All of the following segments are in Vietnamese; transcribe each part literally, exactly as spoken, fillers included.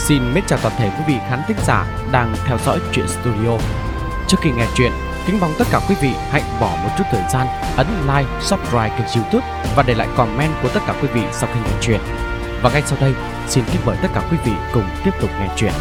Xin mến chào toàn thể quý vị khán thính giả đang theo dõi Truyện Studio. Trước khi nghe chuyện, kính mong tất cả quý vị hãy bỏ một chút thời gian ấn like, subscribe kênh YouTube và để lại comment của tất cả quý vị sau khi nghe chuyện. Và ngay sau đây, xin kính mời tất cả quý vị cùng tiếp tục nghe chuyện.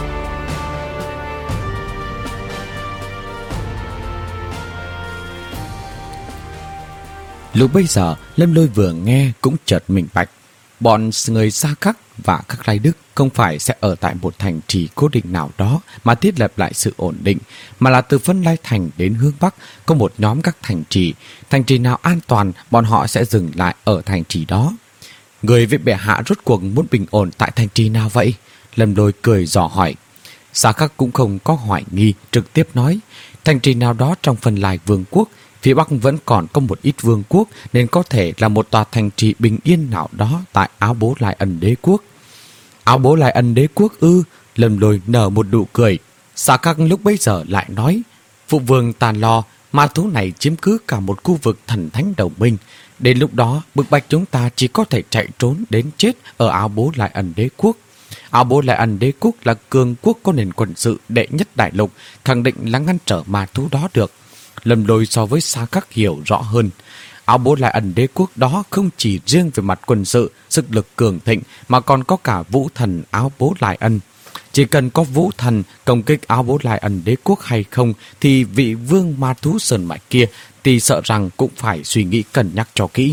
Lúc bấy giờ, Lâm Lôi vừa nghe cũng chợt minh bạch. Bọn người Xa Khắc và Khắc Lai Đức không phải sẽ ở tại một thành trì cố định nào đó mà thiết lập lại sự ổn định, mà là từ Vân Lai Thành đến hướng Bắc có một nhóm các thành trì. Thành trì nào an toàn, bọn họ sẽ dừng lại ở thành trì đó. Người với bệ hạ rốt cuộc muốn bình ổn tại thành trì nào vậy? Lâm Lôi cười dò hỏi. Xa Khắc cũng không có hoài nghi, trực tiếp nói, thành trì nào đó trong Vân Lai Vương quốc. Phía Bắc vẫn còn có một ít vương quốc nên có thể là một tòa thành trì bình yên nào đó tại Áo Bố Lai Ân Đế Quốc. Áo Bố Lai Ân Đế Quốc ư? Lâm Lôi nở một nụ cười. Xa Khắc lúc bấy giờ lại nói, phụ vương Tàn Lo, ma thú này chiếm cứ cả một khu vực thần thánh đồng minh. Đến lúc đó, bực bạch chúng ta chỉ có thể chạy trốn đến chết ở Áo Bố Lai Ân Đế Quốc. Áo Bố Lai Ân Đế Quốc là cường quốc có nền quân sự đệ nhất đại lục, khẳng định là ngăn trở ma thú đó được. Lâm Lôi so với Xa Khắc hiểu rõ hơn. Áo Bố Lai Ân Đế Quốc đó không chỉ riêng về mặt quân sự, sức lực cường thịnh mà còn có cả vũ thần Áo Bố Lai Ân. Chỉ cần có vũ thần công kích Áo Bố Lai Ân Đế Quốc hay không thì vị vương ma thú sơn mạch kia thì sợ rằng cũng phải suy nghĩ cân nhắc cho kỹ.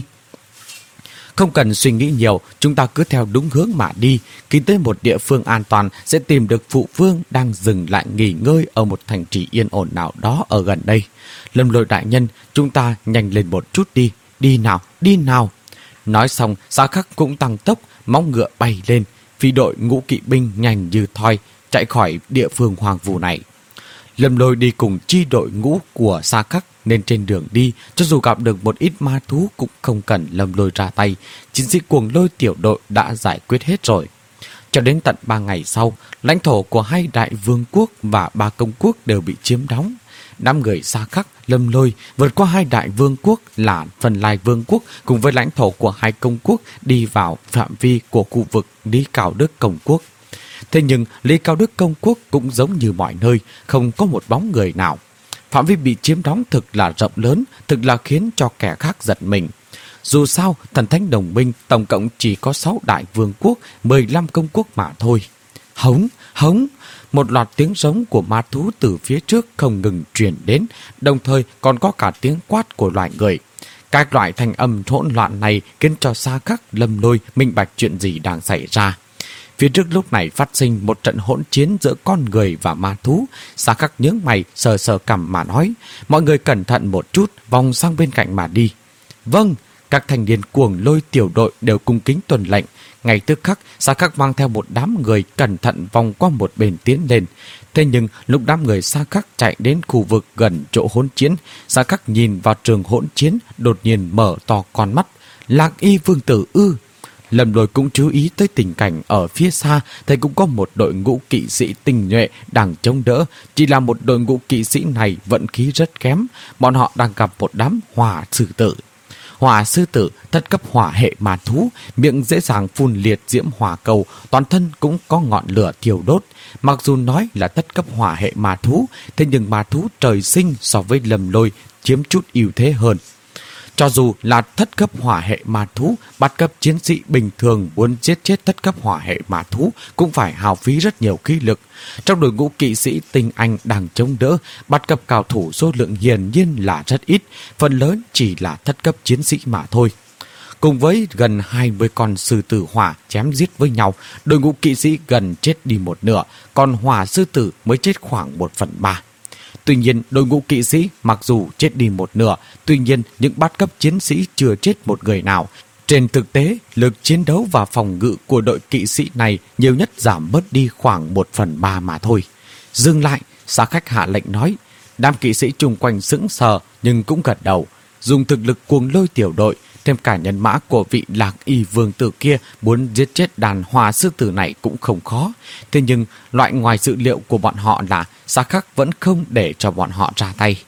Không cần suy nghĩ nhiều, chúng ta cứ theo đúng hướng mà đi. Khi tới một địa phương an toàn sẽ tìm được phụ vương đang dừng lại nghỉ ngơi ở một thành trì yên ổn nào đó ở gần đây. Lâm Lôi đại nhân, chúng ta nhanh lên một chút đi. Đi nào, đi nào. Nói xong, Xa Khắc cũng tăng tốc, móng ngựa bay lên. Phi đội ngũ kỵ binh nhanh như thoi, chạy khỏi địa phương hoang vu này. Lâm Lôi đi cùng chi đội ngũ của Xa Khắc nên trên đường đi, cho dù gặp được một ít ma thú cũng không cần Lâm Lôi ra tay. Chiến sĩ Cuồng Lôi tiểu đội đã giải quyết hết rồi. Cho đến tận ba ngày sau, lãnh thổ của hai đại vương quốc và ba công quốc đều bị chiếm đóng. Năm người Xa Khắc, Lâm Lôi vượt qua hai đại vương quốc là Vân Lai Vương quốc cùng với lãnh thổ của hai công quốc đi vào phạm vi của khu vực Lý Cao Đức Công quốc. Thế nhưng Lý Cao Đức Công quốc cũng giống như mọi nơi, không có một bóng người nào. Phạm vi bị chiếm đóng thực là rộng lớn, thực là khiến cho kẻ khác giật mình. Dù sao, thần thánh đồng minh tổng cộng chỉ có sáu đại vương quốc, mười lăm công quốc mà thôi. Hống, hống, một loạt tiếng rống của ma thú từ phía trước không ngừng truyền đến, đồng thời còn có cả tiếng quát của loài người. Các loại thanh âm hỗn loạn này khiến cho Xa Khắc, Lâm Lôi minh bạch chuyện gì đang xảy ra. Phía trước lúc này phát sinh một trận hỗn chiến giữa con người và ma thú. Xa Khắc nhướng mày sờ sờ cằm mà nói, mọi người cẩn thận một chút, vòng sang bên cạnh mà đi. Vâng, các thành viên Cuồng Lôi tiểu đội đều cung kính tuân lệnh. Ngay tức khắc, Xa Khắc mang theo một đám người cẩn thận vòng qua một bên tiến lên. Thế nhưng lúc đám người Xa Khắc chạy đến khu vực gần chỗ hỗn chiến, Xa Khắc nhìn vào trường hỗn chiến, đột nhiên mở to con mắt. Lạc Y vương tử ư? Lâm Lôi cũng chú ý tới tình cảnh ở phía xa, thấy cũng có một đội ngũ kỵ sĩ tinh nhuệ đang chống đỡ. Chỉ là một đội ngũ kỵ sĩ này vận khí rất kém, bọn họ đang gặp một đám hỏa sư tử. Hỏa sư tử, thất cấp hỏa hệ ma thú, miệng dễ dàng phun liệt diễm hỏa cầu, toàn thân cũng có ngọn lửa thiêu đốt. Mặc dù nói là thất cấp hỏa hệ ma thú, thế nhưng ma thú trời sinh so với Lâm Lôi chiếm chút ưu thế hơn. Cho dù là thất cấp hỏa hệ ma thú, bát cấp chiến sĩ bình thường muốn giết chết thất cấp hỏa hệ ma thú cũng phải hao phí rất nhiều khí lực. Trong đội ngũ kỵ sĩ tinh anh đang chống đỡ, bát cấp cao thủ số lượng hiển nhiên là rất ít, phần lớn chỉ là thất cấp chiến sĩ mà thôi. Cùng với gần hai mươi con sư tử hỏa chém giết với nhau, đội ngũ kỵ sĩ gần chết đi một nửa, còn hỏa sư tử mới chết khoảng một phần ba. Tuy nhiên, đội ngũ kỵ sĩ mặc dù chết đi một nửa, tuy nhiên những bát cấp chiến sĩ chưa chết một người nào. Trên thực tế, lực chiến đấu và phòng ngự của đội kỵ sĩ này nhiều nhất giảm bớt đi khoảng một phần ba mà thôi. Dừng lại, Xa Khắc hạ lệnh nói. Đám kỵ sĩ chung quanh sững sờ nhưng cũng gật đầu. Dùng thực lực Cuồng Lôi tiểu đội, thêm cả nhân mã của vị Lạc Y vương tử kia muốn giết chết đàn hỏa sư tử này cũng không khó. Thế nhưng loại ngoài dự liệu của bọn họ là Xa Khắc vẫn không để cho bọn họ ra tay.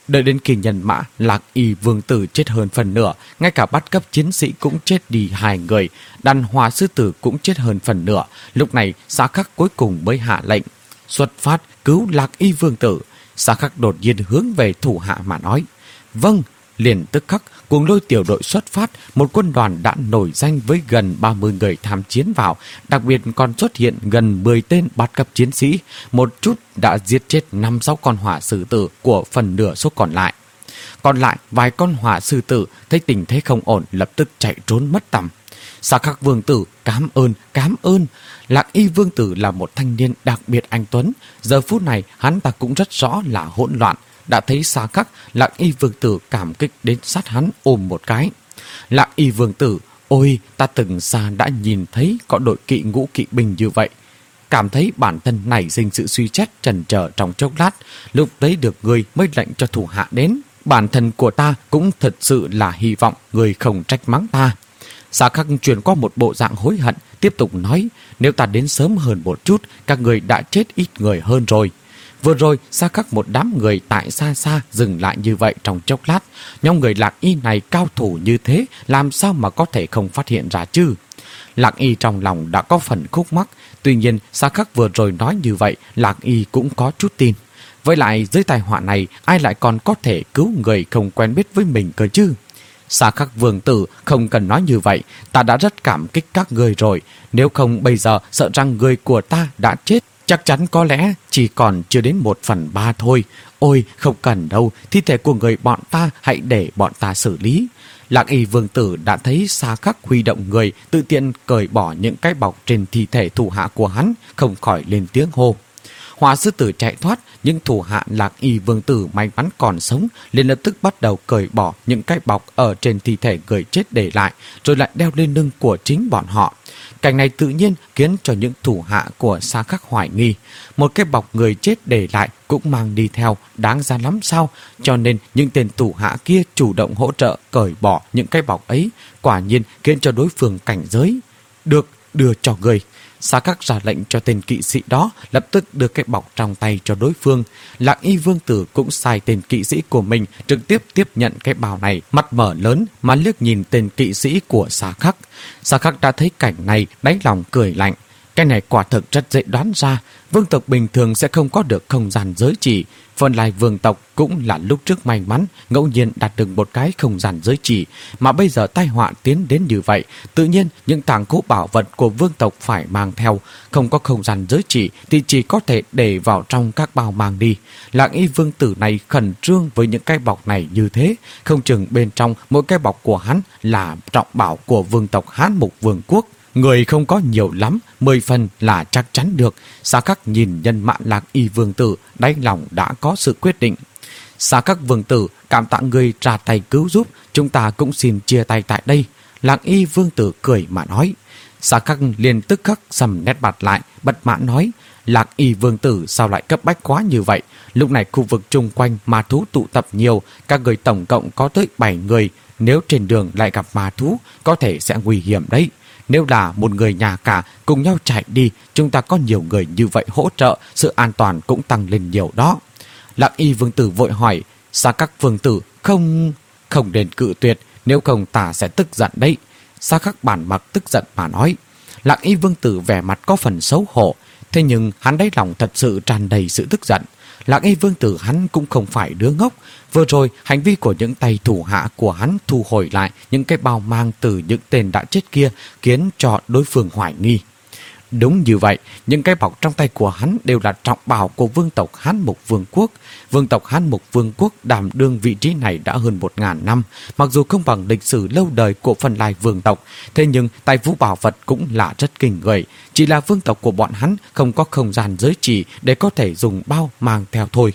Đợi đến khi nhân mã Lạc Y vương tử chết hơn phần nửa, ngay cả bắt cấp chiến sĩ cũng chết đi hai người, đàn hỏa sư tử cũng chết hơn phần nửa. Lúc này Xá Khắc cuối cùng mới hạ lệnh xuất phát cứu Lạc Y vương tử. Xá Khắc đột nhiên hướng về thủ hạ mà nói: "Vâng." Liền tức khắc cuồng lôi tiểu đội xuất phát, một quân đoàn đã nổi danh với gần ba mươi người tham chiến vào, đặc biệt còn xuất hiện gần mười tên bát cấp chiến sĩ, một chút đã giết chết năm sáu con hỏa sư tử của phần nửa số còn lại. Còn lại vài con hỏa sư tử thấy tình thế không ổn, lập tức chạy trốn mất tăm. Xá Khắc vương tử cám ơn, cám ơn. Lạc Y vương tử là một thanh niên đặc biệt anh tuấn, giờ phút này hắn ta cũng rất rõ là hỗn loạn. Đã thấy Xá Khắc, Lạc Y vương tử cảm kích đến sát hắn ôm một cái. Lạc Y vương tử: "Ôi, ta từng xa đã nhìn thấy có đội kỵ ngũ kỵ binh như vậy." Cảm thấy bản thân nảy sinh sự suy xét chần chờ trong chốc lát, lúc đấy được người mới lệnh cho thủ hạ đến. Bản thân của ta cũng thật sự là hy vọng người không trách mắng ta. Xá Khắc chuyển qua một bộ dạng hối hận, tiếp tục nói: "Nếu ta đến sớm hơn một chút, các người đã chết ít người hơn rồi." Vừa rồi Xá Khắc một đám người tại xa xa dừng lại như vậy trong chốc lát. Nhóm người Lạc Y này cao thủ như thế, làm sao mà có thể không phát hiện ra chứ? Lạc Y trong lòng đã có phần khúc mắc. Tuy nhiên Xá Khắc vừa rồi nói như vậy, Lạc Y cũng có chút tin. Với lại dưới tai họa này, ai lại còn có thể cứu người không quen biết với mình cơ chứ? Xá Khắc vương tử, không cần nói như vậy, ta đã rất cảm kích các người rồi. Nếu không bây giờ sợ rằng người của ta đã chết, chắc chắn có lẽ chỉ còn chưa đến một phần ba thôi. Ôi, không cần đâu, thi thể của người bọn ta hãy để bọn ta xử lý. Lạc Y vương tử đã thấy Xá Khắc huy động người, tự tiện cởi bỏ những cái bọc trên thi thể thủ hạ của hắn, không khỏi lên tiếng hô. Hỏa sư tử chạy thoát, những thủ hạ Lạc Y vương tử may mắn còn sống liền lập tức bắt đầu cởi bỏ những cái bọc ở trên thi thể người chết để lại, rồi lại đeo lên lưng của chính bọn họ. Cảnh này tự nhiên khiến cho những thủ hạ của Xá Khắc hoài nghi, một cái bọc người chết để lại cũng mang đi theo, đáng ra lắm sao? Cho nên những tên thủ hạ kia chủ động hỗ trợ cởi bỏ những cái bọc ấy, quả nhiên khiến cho đối phương cảnh giới. Được, đưa cho người. Xá Khắc ra lệnh cho tên kỵ sĩ đó lập tức đưa cái bọc trong tay cho đối phương. Lạc Y vương tử cũng sai tên kỵ sĩ của mình trực tiếp tiếp nhận cái bào này, mắt mở lớn mà liếc nhìn tên kỵ sĩ của Xá Khắc. Xá Khắc đã thấy cảnh này, đáy lòng cười lạnh. Cái này quả thực rất dễ đoán ra, vương tộc bình thường sẽ không có được không gian giới chỉ. Phần lại vương tộc cũng là lúc trước may mắn ngẫu nhiên đạt được một cái không gian giới chỉ, mà bây giờ tai họa tiến đến như vậy, tự nhiên những tàng cố bảo vật của vương tộc phải mang theo. Không có không gian giới chỉ thì chỉ có thể để vào trong các bao mang đi. Lạc Y vương tử này khẩn trương với những cái bọc này như thế, không chừng bên trong mỗi cái bọc của hắn là trọng bảo của vương tộc Hán Mục vương quốc. Người không có nhiều lắm, mười phần là chắc chắn được. Xá Khắc nhìn nhân mã Lạc Y vương tử, đáy lòng đã có sự quyết định. Xá Khắc vương tử, cảm tạ người ra tay cứu giúp, chúng ta cũng xin chia tay tại đây. Lạc Y vương tử cười mà nói. Xá Khắc liền tức khắc sầm nét mặt lại, bất mãn nói: Lạc Y vương tử sao lại cấp bách quá như vậy? Lúc này khu vực chung quanh ma thú tụ tập nhiều, các người tổng cộng có tới bảy người. Nếu trên đường lại gặp ma thú, có thể sẽ nguy hiểm đấy. Nếu là một người nhà cả cùng nhau chạy đi, chúng ta có nhiều người như vậy hỗ trợ, sự an toàn cũng tăng lên nhiều đó. Lạc Y vương tử vội hỏi. Xá Khắc vương tử, không... Không nên cự tuyệt, nếu không ta sẽ tức giận đấy. Xá Khắc bản mặt tức giận mà nói. Lạc Y vương tử vẻ mặt có phần xấu hổ, thế nhưng hắn đáy lòng thật sự tràn đầy sự tức giận. Lạc Y vương tử hắn cũng không phải đứa ngốc. Vừa rồi hành vi của những tay thủ hạ của hắn thu hồi lại những cái bao mang từ những tên đã chết kia khiến cho đối phương hoài nghi. Đúng như vậy, những cái bọc trong tay của hắn đều là trọng bảo của vương tộc Hán Mục vương quốc. Vương tộc Hán Mục vương quốc đảm đương vị trí này đã hơn một ngàn năm, mặc dù không bằng lịch sử lâu đời của Phần Lai vương tộc, thế nhưng tài vũ bảo vật cũng là rất kinh người. Chỉ là vương tộc của bọn hắn không có không gian giới chỉ để có thể dùng bao mang theo thôi.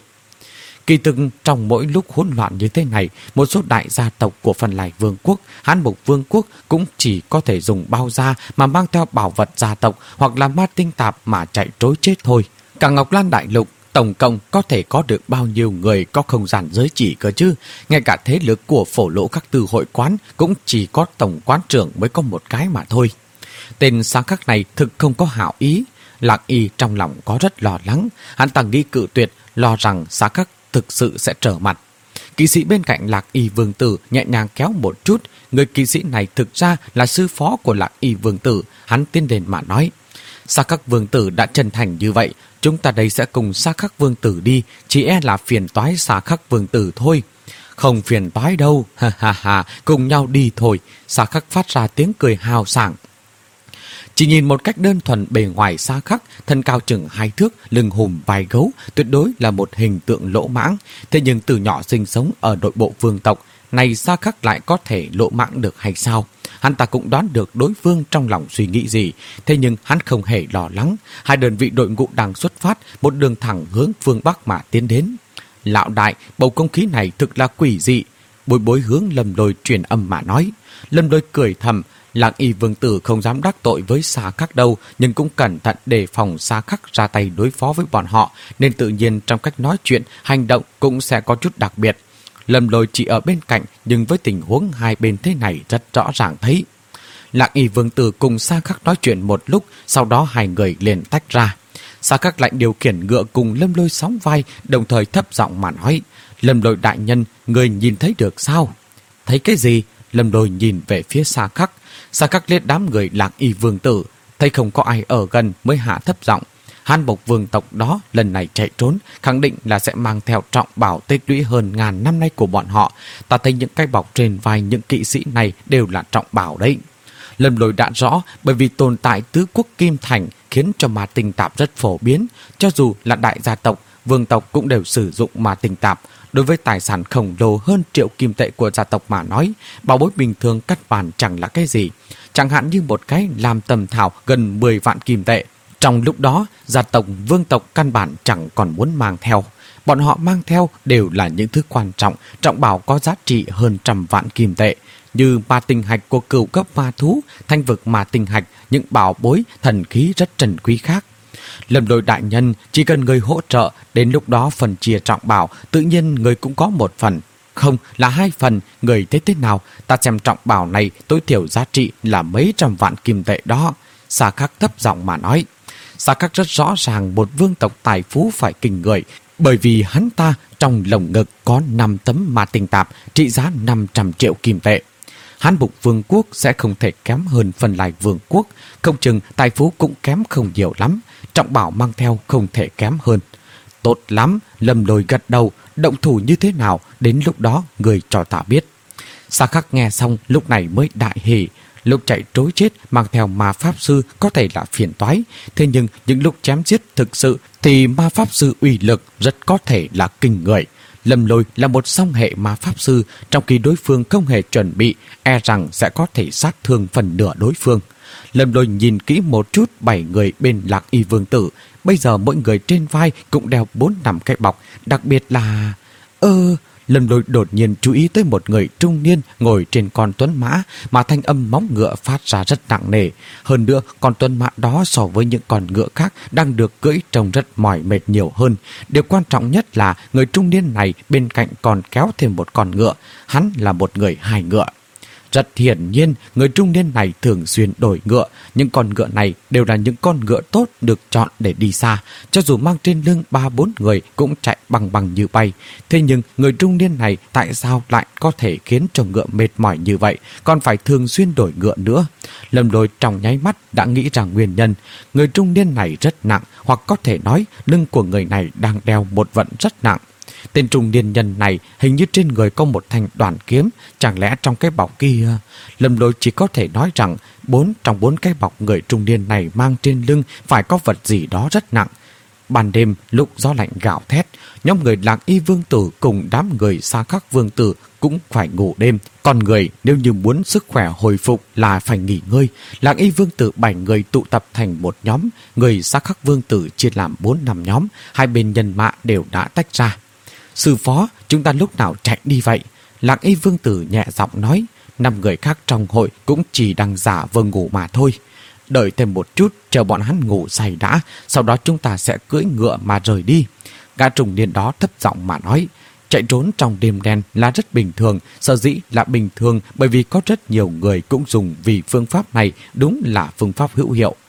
Kỳ thực trong mỗi lúc hỗn loạn như thế này, một số đại gia tộc của Phần Lai vương quốc, Hán Mục vương quốc cũng chỉ có thể dùng bao da mà mang theo bảo vật gia tộc hoặc là ma tinh tạp mà chạy trối chết thôi. Cả Ngọc Lan đại lục tổng cộng có thể có được bao nhiêu người có không gian giới chỉ cơ chứ? Ngay cả thế lực của Phổ Lỗ các tư hội quán cũng chỉ có tổng quán trưởng mới có một cái mà thôi. Tên Xá Khắc này thực không có hảo ý. Lạc Y trong lòng có rất lo lắng, hắn ta nghĩ cự tuyệt, lo rằng Xá Khắc thực sự sẽ trở mặt. Kỵ sĩ bên cạnh Lạc Y Vương Tử nhẹ nhàng kéo một chút. Người kỵ sĩ này thực ra là sư phó của Lạc Y Vương Tử. Hắn tiến đến mà nói: Sa Khắc Vương Tử đã chân thành như vậy, chúng ta đây sẽ cùng Sa Khắc Vương Tử đi, chỉ e là phiền toái Sa Khắc Vương Tử thôi. Không phiền toái đâu, ha ha ha, cùng nhau đi thôi. Sa Khắc phát ra tiếng cười hào sảng. Chỉ nhìn một cách đơn thuần bề ngoài Sa Khắc, thân cao chừng hai thước, lưng hùm vai gấu, tuyệt đối là một hình tượng lỗ mãng. Thế nhưng từ nhỏ sinh sống ở nội bộ vương tộc, này Sa Khắc lại có thể lỗ mãng được hay sao? Hắn ta cũng đoán được đối phương trong lòng suy nghĩ gì, thế nhưng hắn không hề lo lắng. Hai đơn vị đội ngũ đang xuất phát, một đường thẳng hướng phương Bắc mà tiến đến. Lão đại, bầu không khí này thực là quỷ dị. Bối Bối hướng Lâm Lôi truyền âm mà nói. Lâm Lôi cười thầm, Lạc Y Vương Tử không dám đắc tội với Sa Khắc đâu, nhưng cũng cẩn thận đề phòng Sa Khắc ra tay đối phó với bọn họ, nên tự nhiên trong cách nói chuyện, hành động cũng sẽ có chút đặc biệt. Lâm Lôi chỉ ở bên cạnh, nhưng với tình huống hai bên thế này rất rõ ràng thấy. Lạc Y Vương Tử cùng Sa Khắc nói chuyện một lúc, sau đó hai người liền tách ra. Sa Khắc lại điều khiển ngựa cùng Lâm Lôi sóng vai, đồng thời thấp giọng mà nói: Lâm Lôi đại nhân, người nhìn thấy được sao? Thấy cái gì? Lâm Lôi nhìn về phía Sa Khắc. Sa Khắc liếc đám người Lạc Y Vương Tử, thấy không có ai ở gần mới hạ thấp giọng: Hàn Bộc vương tộc đó lần này chạy trốn, khẳng định là sẽ mang theo trọng bảo tích lũy hơn ngàn năm nay của bọn họ. Ta thấy những cái bọc trên vai những kỵ sĩ này đều là trọng bảo đấy. Lâm Lôi đã rõ, bởi vì tồn tại tứ quốc kim thành khiến cho ma tinh tạp rất phổ biến. Cho dù là đại gia tộc, vương tộc cũng đều sử dụng ma tinh tạp. Đối với tài sản khổng lồ hơn triệu kim tệ của gia tộc mà nói, bảo bối bình thường cắt bàn chẳng là cái gì. Chẳng hạn như một cái làm tầm thảo gần mười vạn kim tệ. Trong lúc đó, gia tộc, vương tộc căn bản chẳng còn muốn mang theo. Bọn họ mang theo đều là những thứ quan trọng, trọng bảo có giá trị hơn trăm vạn kim tệ, như ma tinh hạch của cửu cấp ma thú, thanh vực ma tinh hạch, những bảo bối, thần khí rất trân quý khác. Lâm Lôi đại nhân, chỉ cần người hỗ trợ, đến lúc đó phần chia trọng bảo, tự nhiên người cũng có một phần. Không, là hai phần, người thấy thế nào? Ta xem trọng bảo này tối thiểu giá trị là mấy trăm vạn kim tệ đó. Sa Khắc thấp giọng mà nói. Sa Khắc rất rõ ràng một vương tộc tài phú phải kinh người, bởi vì hắn ta trong lồng ngực có năm tấm ma tinh tạp trị giá năm trăm triệu kim tệ. Hán Bục vương quốc sẽ không thể kém hơn Phần Lai vương quốc, không chừng tài phú cũng kém không nhiều lắm, trọng bảo mang theo không thể kém hơn. Tốt lắm, Lâm Lôi gật đầu, động thủ như thế nào, đến lúc đó người cho ta biết. Sa Khắc nghe xong lúc này mới đại hỉ. Lúc chạy trối chết mang theo ma pháp sư có thể là phiền toái, thế nhưng những lúc chém giết thực sự thì ma pháp sư uy lực rất có thể là kinh người. Lâm Lôi là một song hệ ma pháp sư, trong khi đối phương không hề chuẩn bị, e rằng sẽ có thể sát thương phần nửa đối phương. Lâm Lôi nhìn kỹ một chút bảy người bên Lạc Y Vương Tử, bây giờ mỗi người trên vai cũng đeo bốn năm cái bọc, đặc biệt là... Ơ... Lâm Lôi đột nhiên chú ý tới một người trung niên ngồi trên con tuấn mã mà thanh âm móng ngựa phát ra rất nặng nề. Hơn nữa, con tuấn mã đó so với những con ngựa khác đang được cưỡi trông rất mỏi mệt nhiều hơn. Điều quan trọng nhất là người trung niên này bên cạnh còn kéo thêm một con ngựa. Hắn là một người hai ngựa. Rất hiển nhiên, người trung niên này thường xuyên đổi ngựa. Những con ngựa này đều là những con ngựa tốt được chọn để đi xa. Cho dù mang trên lưng ba bốn người cũng chạy bằng bằng như bay. Thế nhưng người trung niên này tại sao lại có thể khiến cho ngựa mệt mỏi như vậy, còn phải thường xuyên đổi ngựa nữa? Lâm Lôi trong nháy mắt đã nghĩ ra nguyên nhân. Người trung niên này rất nặng, hoặc có thể nói lưng của người này đang đeo một vận rất nặng. Tên trung niên nhân này hình như trên người có một thanh đoàn kiếm, chẳng lẽ trong cái bọc kia... Lâm Lôi chỉ có thể nói rằng bốn trong bốn cái bọc người trung niên này mang trên lưng phải có vật gì đó rất nặng. Ban đêm lúc gió lạnh gào thét, nhóm người Lạc Y Vương Tử cùng đám người Sa Khắc Vương Tử cũng phải ngủ đêm. Còn người nếu như muốn sức khỏe hồi phục là phải nghỉ ngơi. Lạc Y Vương Tử bảy người tụ tập thành một nhóm, người Sa Khắc Vương Tử chia làm bốn năm nhóm, hai bên nhân mã đều đã tách ra. Sư phó, chúng ta lúc nào chạy đi vậy? Lạc Y Vương Tử nhẹ giọng nói. Năm người khác trong hội cũng chỉ đang giả vờ ngủ mà thôi. Đợi thêm một chút, chờ bọn hắn ngủ say đã, sau đó chúng ta sẽ cưỡi ngựa mà rời đi. Gã trùng niên đó thấp giọng mà nói. Chạy trốn trong đêm đen là rất bình thường, sở dĩ là bình thường bởi vì có rất nhiều người cũng dùng vì phương pháp này, đúng là phương pháp hữu hiệu.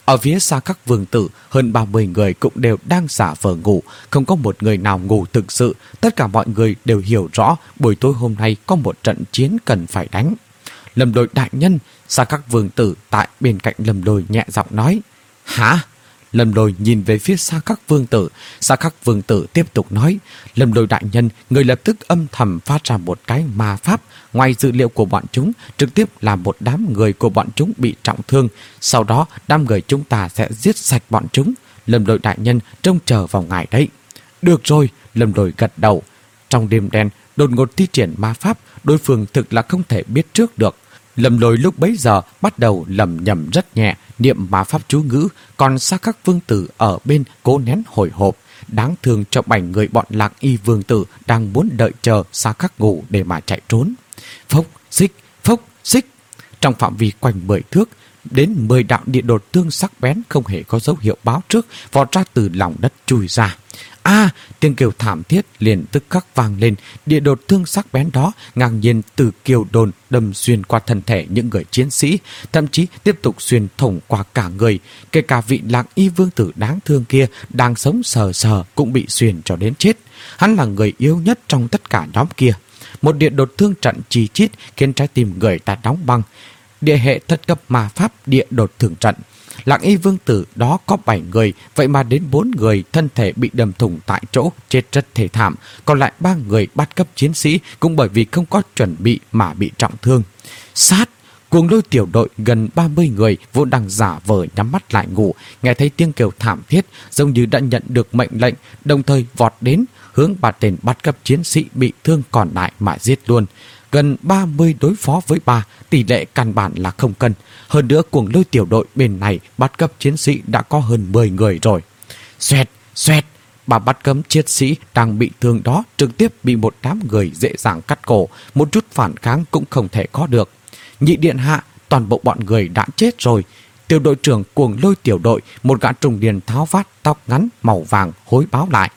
Ở phía xa các vương tử, hơn ba mươi người cũng đều đang giả vờ ngủ, không có một người nào ngủ thực sự. Tất cả mọi người đều hiểu rõ buổi tối hôm nay có một trận chiến cần phải đánh. Lâm Lôi đại nhân, xa các vương tử tại bên cạnh Lâm Lôi nhẹ giọng nói. Hả? Lâm Lôi nhìn về phía xa các vương tử. Xa các vương tử tiếp tục nói. Lâm Lôi đại nhân, người lập tức âm thầm phát ra một cái ma pháp. Ngoài dữ liệu của bọn chúng, trực tiếp làm một đám người của bọn chúng bị trọng thương. Sau đó, đám người chúng ta sẽ giết sạch bọn chúng. Lâm Lôi đại nhân trông chờ vào ngài đấy. Được rồi, Lâm Lôi gật đầu. Trong đêm đen, đột ngột thi triển ma pháp, đối phương thực là không thể biết trước được. Lâm Lôi lúc bấy giờ bắt đầu lầm nhầm rất nhẹ, niệm ma pháp chú ngữ, còn xa các vương tử ở bên cố nén hồi hộp. Đáng thương cho bảy người bọn Lạc Y vương tử đang muốn đợi chờ xa khắc ngủ để mà chạy trốn. Phốc, xích, phốc, xích. Trong phạm vi quanh mười thước, đến mười đạo địa đột tương sắc bén không hề có dấu hiệu báo trước, vọt ra từ lòng đất chui ra. A, à, tiếng kêu thảm thiết liền tức khắc vang lên. Địa đột thương sắc bén đó ngang nhiên từ kiều đồn đâm xuyên qua thân thể những người chiến sĩ, thậm chí tiếp tục xuyên thủng qua cả người. Kể cả vị Lạc Y vương tử đáng thương kia đang sống sờ sờ cũng bị xuyên cho đến chết. Hắn là người yếu nhất trong tất cả nhóm kia. Một địa đột thương trận chi chít khiến trái tim người ta đóng băng. Địa hệ thất cấp ma pháp địa đột thương trận. Lạc Y vương tử đó có bảy người, vậy mà đến bốn người thân thể bị đâm thủng tại chỗ, chết rất thê thảm. Còn lại ba người bắt cấp chiến sĩ cũng bởi vì không có chuẩn bị mà bị trọng thương. Sát! Cuồng Lôi tiểu đội gần ba mươi người vốn đang giả vờ nhắm mắt lại ngủ, nghe thấy tiếng kêu thảm thiết, giống như đã nhận được mệnh lệnh, đồng thời vọt đến, hướng ba tên bắt cấp chiến sĩ bị thương còn lại mà giết luôn. Gần ba mươi đối phó với ba, tỷ lệ căn bản là không cân. Hơn nữa Cuồng Lôi tiểu đội bên này bắt cấp chiến sĩ đã có hơn mười người rồi. Xoẹt, xoẹt, bà bắt cấm chiến sĩ đang bị thương đó trực tiếp bị một đám người dễ dàng cắt cổ, một chút phản kháng cũng không thể có được. Nhị điện hạ, toàn bộ bọn người đã chết rồi. Tiểu đội trưởng Cuồng Lôi tiểu đội, một gã trung niên tháo vát tóc ngắn màu vàng hối báo lại.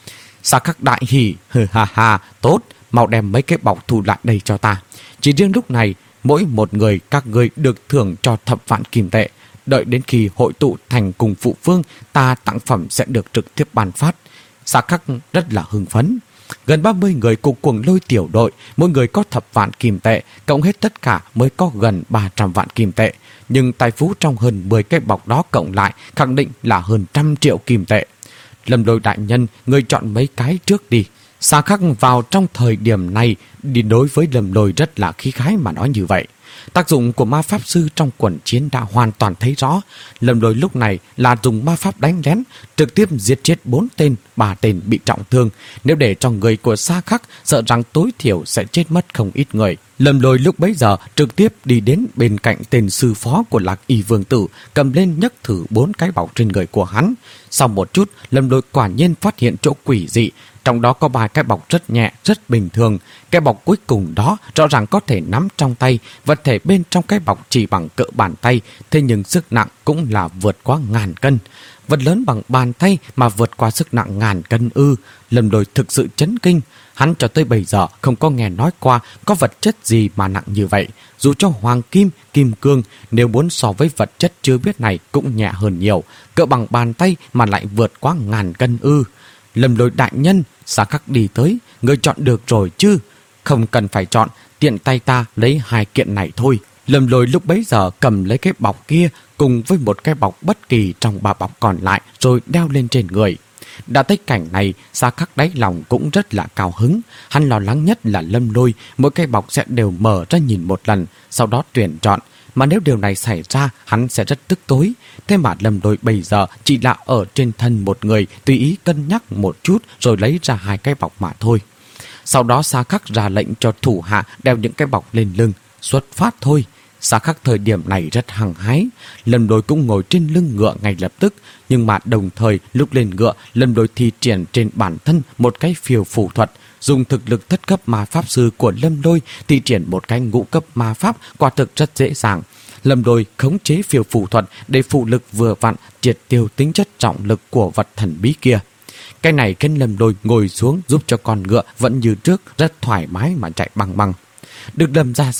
Sa Khắc đại hỉ, hừ ha ha, tốt, mau đem mấy cái bọc thu lại đây cho ta. Chỉ riêng lúc này, mỗi một người các người được thưởng cho thập vạn kim tệ. Đợi đến khi hội tụ thành cùng phụ phương, ta tặng phẩm sẽ được trực tiếp ban phát. Sa Khắc rất là hưng phấn. Gần ba mươi người của Cuồng Lôi tiểu đội, mỗi người có thập vạn kim tệ, cộng hết tất cả mới có gần ba trăm vạn kim tệ. Nhưng tài phú trong hơn mười cái bọc đó cộng lại khẳng định là hơn trăm triệu kim tệ. Lâm Lôi đại nhân, người chọn mấy cái trước đi. Sa Khắc vào trong thời điểm này đi đối với Lâm Lôi rất là khí khái mà nói như vậy. Tác dụng của ma pháp sư trong quần chiến đã hoàn toàn thấy rõ. Lâm Lôi lúc này là dùng ma pháp đánh lén, trực tiếp giết chết bốn tên, ba tên bị trọng thương. Nếu để cho người của Sa Khắc, sợ rằng tối thiểu sẽ chết mất không ít người. Lâm Lôi lúc bấy giờ trực tiếp đi đến bên cạnh tên sư phó của Lạc Y vương tử, cầm lên nhấc thử bốn cái bọc trên người của hắn. Sau một chút, Lâm Lôi quả nhiên phát hiện chỗ quỷ dị. Trong đó có ba cái bọc rất nhẹ, rất bình thường. Cái bọc cuối cùng đó rõ ràng có thể nắm trong tay. Vật thể bên trong cái bọc chỉ bằng cỡ bàn tay, thế nhưng sức nặng cũng là vượt quá ngàn cân. Vật lớn bằng bàn tay mà vượt qua sức nặng ngàn cân ư. Lâm Lôi thực sự chấn kinh. Hắn cho tới bây giờ không có nghe nói qua có vật chất gì mà nặng như vậy. Dù cho hoàng kim, kim cương, nếu muốn so với vật chất chưa biết này cũng nhẹ hơn nhiều. Cỡ bằng bàn tay mà lại vượt quá ngàn cân ư. Lâm Lôi đại nhân, Sa Khắc đi tới, người chọn được rồi chứ? Không cần phải chọn, tiện tay ta lấy hai kiện này thôi. Lâm Lôi lúc bấy giờ cầm lấy cái bọc kia cùng với một cái bọc bất kỳ trong ba bọc còn lại rồi đeo lên trên người. Đã thấy cảnh này, Sa Khắc đáy lòng cũng rất là cao hứng. Hắn lo lắng nhất là Lâm Lôi mỗi cái bọc sẽ đều mở ra nhìn một lần, sau đó tuyển chọn. Mà nếu điều này xảy ra, hắn sẽ rất tức tối. Thế mà Lâm Lôi bây giờ chỉ là ở trên thân một người, tùy ý cân nhắc một chút rồi lấy ra hai cái bọc mà thôi. Sau đó Sa Khắc ra lệnh cho thủ hạ đeo những cái bọc lên lưng, xuất phát thôi. Sa Khắc thời điểm này rất hăng hái. Lâm Lôi cũng ngồi trên lưng ngựa ngay lập tức. Nhưng mà đồng thời lúc lên ngựa, Lâm Lôi thi triển trên bản thân một cái phiêu phù thuật. Dùng thực lực thất cấp ma pháp sư của Lâm Lôi thi triển một cái ngũ cấp ma pháp quả thực rất dễ dàng. Lâm Lôi khống chế phiêu phù thuật để phụ lực vừa vặn triệt tiêu tính chất trọng lực của vật thần bí kia. Cái này khiến Lâm Lôi ngồi xuống giúp cho con ngựa vẫn như trước rất thoải mái mà chạy băng băng. Được Lâm ra ra,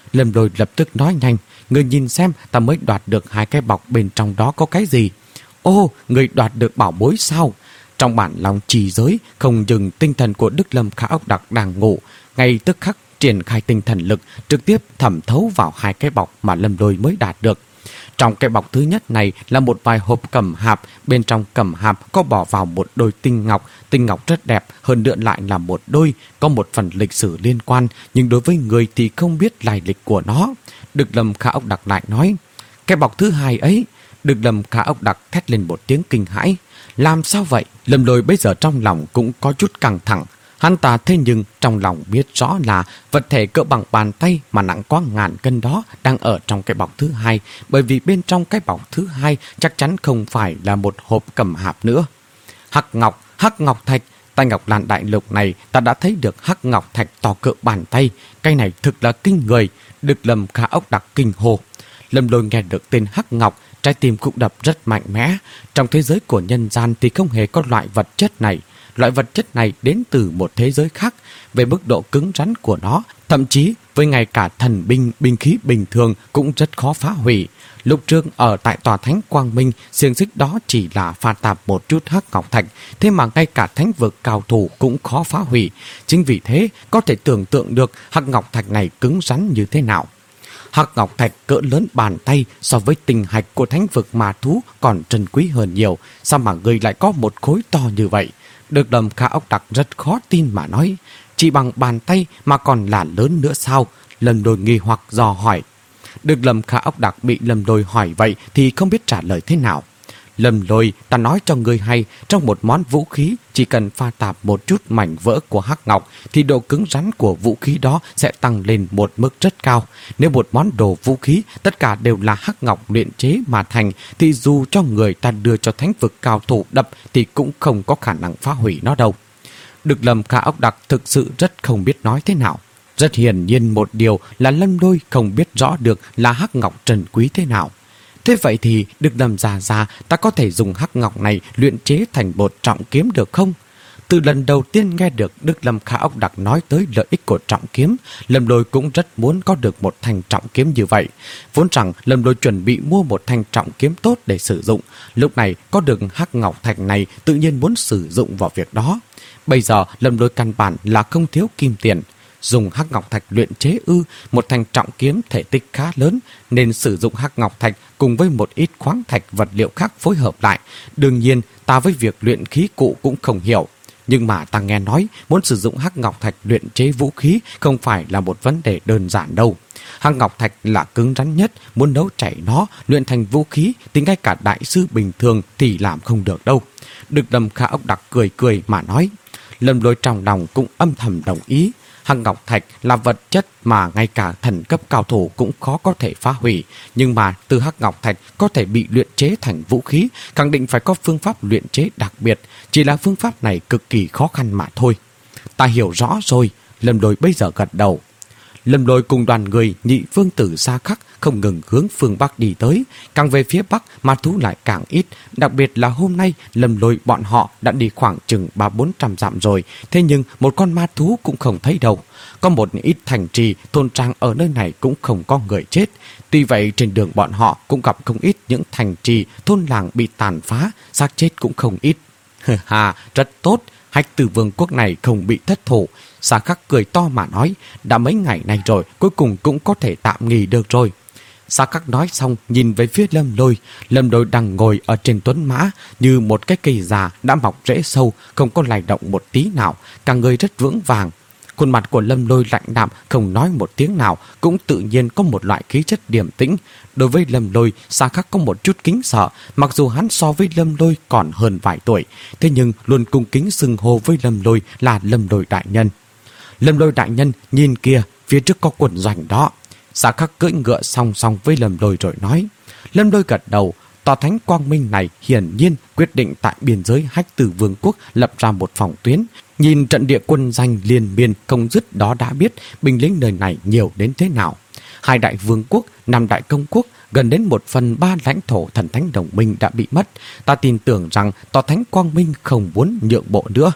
Lâm Lôi lập tức nói nhanh: "Người nhìn xem, ta mới đoạt được hai cái bọc, bên trong đó có cái gì?" "Ô, người đoạt được bảo bối sao?" Trong bản lòng trì giới, không dừng tinh thần của Đức Lâm Khả Ốc Đặc đang ngủ, ngay tức khắc triển khai tinh thần lực, trực tiếp thẩm thấu vào hai cái bọc mà Lâm Lôi mới đạt được. Trong cái bọc thứ nhất này là một vài hộp cẩm hạp, bên trong cẩm hạp có bỏ vào một đôi tinh ngọc, tinh ngọc rất đẹp, hơn nữa lại là một đôi, có một phần lịch sử liên quan, nhưng đối với người thì không biết lai lịch của nó. Đức Lâm Khả Ốc Đặc lại nói: "Cái bọc thứ hai ấy." Đức Lâm Khả Ốc Đặc thét lên một tiếng kinh hãi: "Làm sao vậy?" Lâm Lôi bây giờ trong lòng cũng có chút căng thẳng. Hắn ta thế nhưng trong lòng biết rõ là vật thể cỡ bằng bàn tay mà nặng quá ngàn cân đó đang ở trong cái bọc thứ hai, bởi vì bên trong cái bọc thứ hai chắc chắn không phải là một hộp cẩm hạp nữa. Hắc ngọc, hắc ngọc thạch, tại Ngọc Lan Đại Lục này ta đã thấy được hắc ngọc thạch to cỡ bàn tay, cái này thực là kinh người. Đức Lâm Khả Ốc Đặc kinh hô. Lâm Lôi nghe được tên hắc ngọc, trái tim cũng đập rất mạnh mẽ. Trong thế giới của nhân gian thì không hề có loại vật chất này. Loại vật chất này đến từ một thế giới khác. Về mức độ cứng rắn của nó, thậm chí với ngay cả thần binh, binh khí bình thường cũng rất khó phá hủy. Lúc trước ở tại tòa thánh Quang Minh, xiềng xích đó chỉ là pha tạp một chút hắc ngọc thạch, thế mà ngay cả thánh vực cao thủ cũng khó phá hủy. Chính vì thế có thể tưởng tượng được hắc ngọc thạch này cứng rắn như thế nào. Hắc ngọc thạch cỡ lớn bàn tay, so với tinh hạch của thánh vực ma thú còn trân quý hơn nhiều. Sao mà người lại có một khối to như vậy? Đức Lâm Khả Ốc Đặc rất khó tin mà nói: "Chỉ bằng bàn tay mà còn là lớn nữa sao?" Lâm Lôi nghi hoặc dò hỏi. Đức Lâm Khả Ốc Đặc bị Lâm Lôi hỏi vậy thì không biết trả lời thế nào. "Lâm Lôi, ta nói cho ngươi hay, trong một món vũ khí chỉ cần pha tạp một chút mảnh vỡ của hắc ngọc thì độ cứng rắn của vũ khí đó sẽ tăng lên một mức rất cao. Nếu một món đồ vũ khí tất cả đều là hắc ngọc luyện chế mà thành thì dù cho người ta đưa cho thánh vực cao thủ đập thì cũng không có khả năng phá hủy nó đâu." Đức Lâm Khả Ốc Đặc thực sự rất không biết nói thế nào. Rất hiển nhiên một điều là Lâm Lôi không biết rõ được là hắc ngọc trân quý thế nào. "Thế vậy thì Đức Lâm già già, ta có thể dùng hắc ngọc này luyện chế thành một trọng kiếm được không?" Từ lần đầu tiên nghe được Đức Lâm Khả Ốc Đặc nói tới lợi ích của trọng kiếm, Lâm Lôi cũng rất muốn có được một thanh trọng kiếm như vậy. Vốn rằng Lâm Lôi chuẩn bị mua một thanh trọng kiếm tốt để sử dụng, lúc này có được hắc ngọc thạch này tự nhiên muốn sử dụng vào việc đó. Bây giờ Lâm Lôi căn bản là không thiếu kim tiền. Dùng hắc ngọc thạch luyện chế ư? Một thanh trọng kiếm thể tích khá lớn, nên sử dụng hắc ngọc thạch cùng với một ít khoáng thạch vật liệu khác phối hợp lại. Đương nhiên ta với việc luyện khí cụ cũng không hiểu, nhưng mà ta nghe nói muốn sử dụng hắc ngọc thạch luyện chế vũ khí không phải là một vấn đề đơn giản đâu. Hắc ngọc thạch là cứng rắn nhất, muốn nấu chảy nó luyện thành vũ khí thì ngay cả đại sư bình thường thì làm không được đâu. Đức Lâm Khả Ốc Đặc cười cười mà nói. Lâm Lôi trong lòng cũng âm thầm đồng ý. Hắc ngọc thạch là vật chất mà ngay cả thần cấp cao thủ cũng khó có thể phá hủy, nhưng mà từ hắc ngọc thạch có thể bị luyện chế thành vũ khí, khẳng định phải có phương pháp luyện chế đặc biệt, chỉ là phương pháp này cực kỳ khó khăn mà thôi. Ta hiểu rõ rồi. Lâm Lôi bây giờ gật đầu. Lâm Lôi cùng đoàn người nhị vương tử Sa Khắc không ngừng hướng phương Bắc đi tới. Càng về phía Bắc, ma thú lại càng ít. Đặc biệt là hôm nay, Lâm Lôi bọn họ đã đi khoảng chừng ba bốn trăm dặm rồi. Thế nhưng một con ma thú cũng không thấy đâu. Có một ít thành trì, thôn trang ở nơi này cũng không có người chết. Tuy vậy trên đường bọn họ cũng gặp không ít những thành trì, thôn làng bị tàn phá, xác chết cũng không ít. Ha, rất tốt. Hách Tử Vương quốc này không bị thất thủ. Sa Khắc cười to mà nói, đã mấy ngày nay rồi, cuối cùng cũng có thể tạm nghỉ được rồi. Sa Khắc nói xong nhìn về phía Lâm Lôi. Lâm Lôi đang ngồi ở trên tuấn mã như một cái cây già đã mọc rễ sâu, không có lay động một tí nào, cả người rất vững vàng. Khuôn mặt của Lâm Lôi lạnh đạm, không nói một tiếng nào, cũng tự nhiên có một loại khí chất điềm tĩnh. Đối với Lâm Lôi, Sa Khắc có một chút kính sợ, mặc dù hắn so với Lâm Lôi còn hơn vài tuổi, thế nhưng luôn cung kính xưng hô với Lâm Lôi là Lâm Lôi đại nhân. Lâm Lôi đại nhân, nhìn kia, phía trước có quần doanh đó. Sa Khắc cưỡi ngựa song song với Lâm Lôi rồi nói. Lâm Lôi gật đầu. Tòa thánh Quang Minh này hiển nhiên quyết định tại biên giới Hách Tử Vương quốc lập ra một phòng tuyến. Nhìn trận địa quân danh liên miên không dứt đó đã biết binh lính nơi này nhiều đến thế nào. Hai đại vương quốc, năm đại công quốc, gần đến một phần ba lãnh thổ thần thánh đồng minh đã bị mất. Ta tin tưởng rằng tòa thánh Quang Minh không muốn nhượng bộ nữa.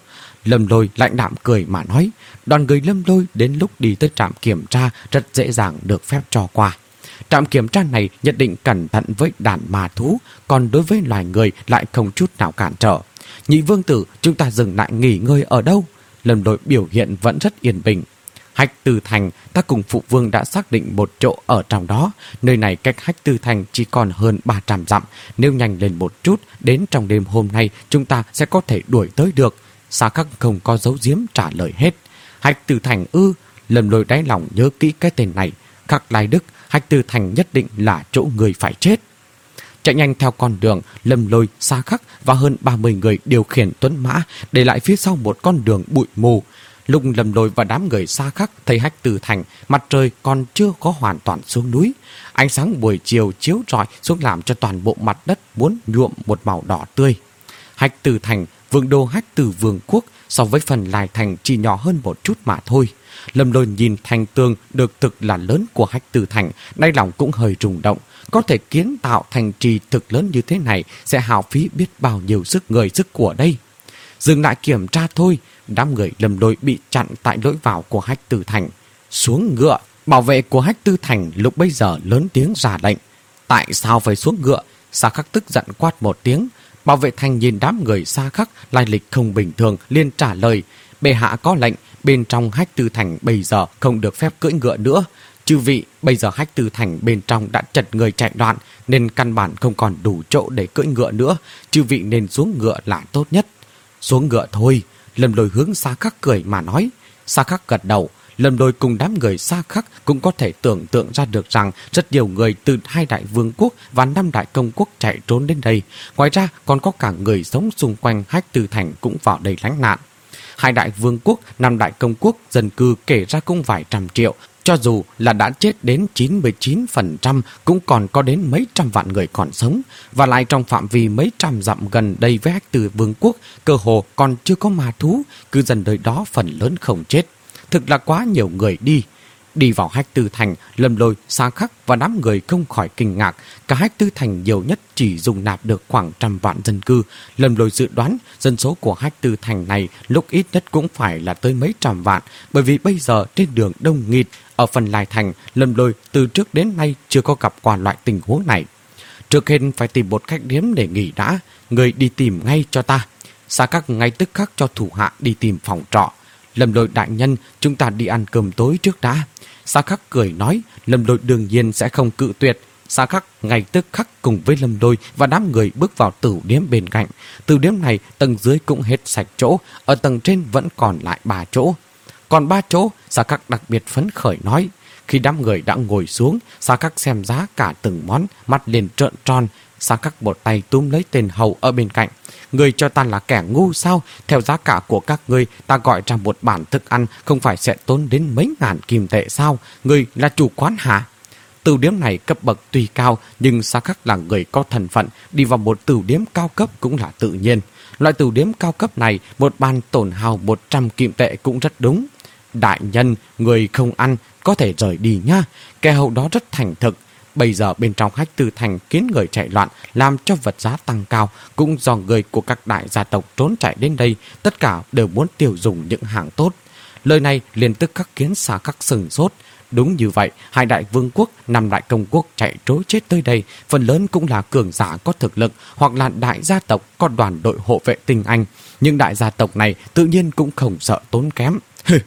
Lâm Lôi lãnh đạm cười mà nói. Đoàn người Lâm Lôi đến lúc đi tới trạm kiểm tra rất dễ dàng được phép cho qua. Trạm kiểm tra này nhất định cẩn thận với đàn ma thú, còn đối với loài người lại không chút nào cản trở. Nhị vương tử, chúng ta dừng lại nghỉ ngơi ở đâu? Lâm Lôi biểu hiện vẫn rất yên bình. Hách Tư Thành, ta cùng phụ vương đã xác định một chỗ ở trong đó. Nơi này cách Hách Tư Thành chỉ còn hơn ba trăm dặm. Nếu nhanh lên một chút, đến trong đêm hôm nay chúng ta sẽ có thể đuổi tới được. Xa Khắc không có giấu giếm trả lời hết. Hách Tư Thành ư? Lâm Lôi đáy lòng nhớ kỹ cái tên này. Khắc Lai Đức, Hách Tư Thành nhất định là chỗ người phải chết. Chạy nhanh theo con đường, Lâm Lôi, Xa Khắc và hơn ba mươi người điều khiển tuấn mã, để lại phía sau một con đường bụi mù. Lúc Lâm Lôi và đám người Xa Khắc thấy Hách Tư Thành, mặt trời còn chưa có hoàn toàn xuống núi. Ánh sáng buổi chiều chiếu rọi xuống làm cho toàn bộ mặt đất muốn nhuộm một màu đỏ tươi. Hách Tư Thành, vương đô Hách Tư Vương quốc, so với phần Lai Thành chỉ nhỏ hơn một chút mà thôi. Lâm Lôi nhìn thành tường được thực là lớn của Hách Tư Thành, đáy lòng cũng hơi rung động. Có thể kiến tạo thành trì thực lớn như thế này sẽ hao phí biết bao nhiêu sức người sức của đây. Dừng lại kiểm tra thôi. Đám người Lâm Lôi bị chặn tại lối vào của Hách Tư Thành. Xuống ngựa. Bảo vệ của Hách Tư Thành lúc bấy giờ lớn tiếng ra lệnh. Tại sao phải xuống ngựa? Xa Khắc tức giận quát một tiếng. Bảo vệ thành nhìn đám người Xa Khắc lai lịch không bình thường, liền trả lời. Bệ hạ có lệnh, bên trong Hách Tư Thành bây giờ không được phép cưỡi ngựa nữa. Chư vị, bây giờ Hách Tư Thành bên trong đã chật người chạy đoạn, nên căn bản không còn đủ chỗ để cưỡi ngựa nữa. Chư vị nên xuống ngựa là tốt nhất. Xuống ngựa thôi. Lâm Lôi hướng Xa Khắc cười mà nói. Xa Khắc gật đầu. Lâm Lôi cùng đám người Xa Khắc cũng có thể tưởng tượng ra được rằng rất nhiều người từ hai đại vương quốc và năm đại công quốc chạy trốn đến đây. Ngoài ra còn có cả người sống xung quanh Hách Tư Thành cũng vào đây lánh nạn. Hai đại vương quốc, năm đại công quốc dân cư kể ra cũng vài trăm triệu. Cho dù là đã chết đến chín mươi chín phần trăm cũng còn có đến mấy trăm vạn người còn sống. Và lại trong phạm vi mấy trăm dặm gần đây với Hách Tư Vương quốc, cơ hồ còn chưa có ma thú, cư dân nơi đó phần lớn không chết. Thực là quá nhiều người đi. Đi vào Hách Tư Thành, Lâm Lôi, Xa Khắc và đám người không khỏi kinh ngạc. Cả Hách Tư Thành nhiều nhất chỉ dung nạp được khoảng trăm vạn dân cư. Lâm Lôi dự đoán dân số của Hách Tư Thành này lúc ít nhất cũng phải là tới mấy trăm vạn, bởi vì bây giờ trên đường đông nghịt. Ở phần Lai Thành, Lâm Lôi từ trước đến nay chưa có gặp qua loại tình huống này. Trước hết phải tìm một khách điếm để nghỉ đã. Người đi tìm ngay cho ta. Xa Khắc ngay tức khắc cho thủ hạ đi tìm phòng trọ. Lâm Lôi đại nhân, chúng ta đi ăn cơm tối trước đã. Xa Khắc cười nói. Lâm Lôi đương nhiên sẽ không cự tuyệt. Xa Khắc ngay tức khắc cùng với Lâm Lôi và đám người bước vào tửu điếm bên cạnh. Tửu điếm này tầng dưới cũng hết sạch chỗ, ở tầng trên vẫn còn lại ba chỗ. Còn ba chỗ, Xa Khắc đặc biệt phấn khởi nói. Khi đám người đã ngồi xuống, Xa Khắc xem giá cả từng món, mắt liền trợn tròn. Xa Khắc một tay túm lấy tên hầu ở bên cạnh. Người cho ta là kẻ ngu sao? Theo giá cả của các ngươi, ta gọi ra một bản thức ăn không phải sẽ tốn đến mấy ngàn kim tệ sao? Người là chủ quán hả? Tửu điếm này cấp bậc tuy cao, nhưng Xa Khắc là người có thân phận, đi vào một tửu điếm cao cấp cũng là tự nhiên. Loại tửu điếm cao cấp này, một bàn tổn hao một trăm kim tệ cũng rất đúng. Đại nhân, người không ăn, có thể rời đi nha. Kẻ hầu đó rất thành thực. Bây giờ bên trong Hách Tư Thành khiến người chạy loạn, làm cho vật giá tăng cao, cũng do người của các đại gia tộc trốn chạy đến đây, tất cả đều muốn tiêu dùng những hàng tốt. Lời này liền tức khắc khiến Xa Khắc sừng sốt. Đúng như vậy, hai đại vương quốc, năm đại công quốc chạy trối chết tới đây, phần lớn cũng là cường giả có thực lực, hoặc là đại gia tộc có đoàn đội hộ vệ tinh anh. Nhưng đại gia tộc này tự nhiên cũng không sợ tốn kém.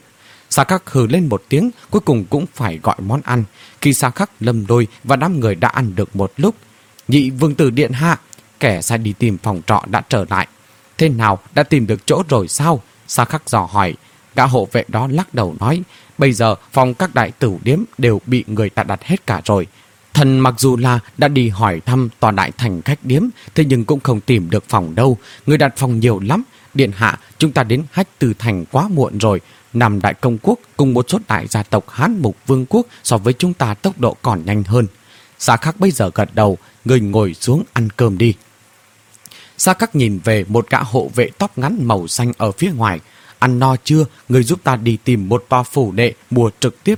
Xa Khắc hừ lên một tiếng, cuối cùng cũng phải gọi món ăn. Khi Xa Khắc, Lâm Lôi và đám người đã ăn được một lúc, nhị vương tử điện hạ, kẻ sai đi tìm phòng trọ đã trở lại. Thế nào, đã tìm được chỗ rồi sao? Xa Khắc dò hỏi. Gã hộ vệ đó lắc đầu nói, bây giờ phòng các đại tửu điếm đều bị người ta đặt hết cả rồi. Thần mặc dù là đã đi hỏi thăm tòa đại thành khách điếm, thế nhưng cũng không tìm được phòng đâu. Người đặt phòng nhiều lắm. Điện hạ, chúng ta đến Hách Tư Thành quá muộn rồi. Năm đại công quốc cùng một số đại gia tộc Hán Mục Vương quốc so với chúng ta tốc độ còn nhanh hơn. Xa Khắc bây giờ gật đầu, người ngồi xuống ăn cơm đi. Xa Khắc nhìn về một gã hộ vệ tóc ngắn màu xanh ở phía ngoài. Ăn no chưa, người giúp ta đi tìm một bao phủ đệ mua trực tiếp luôn.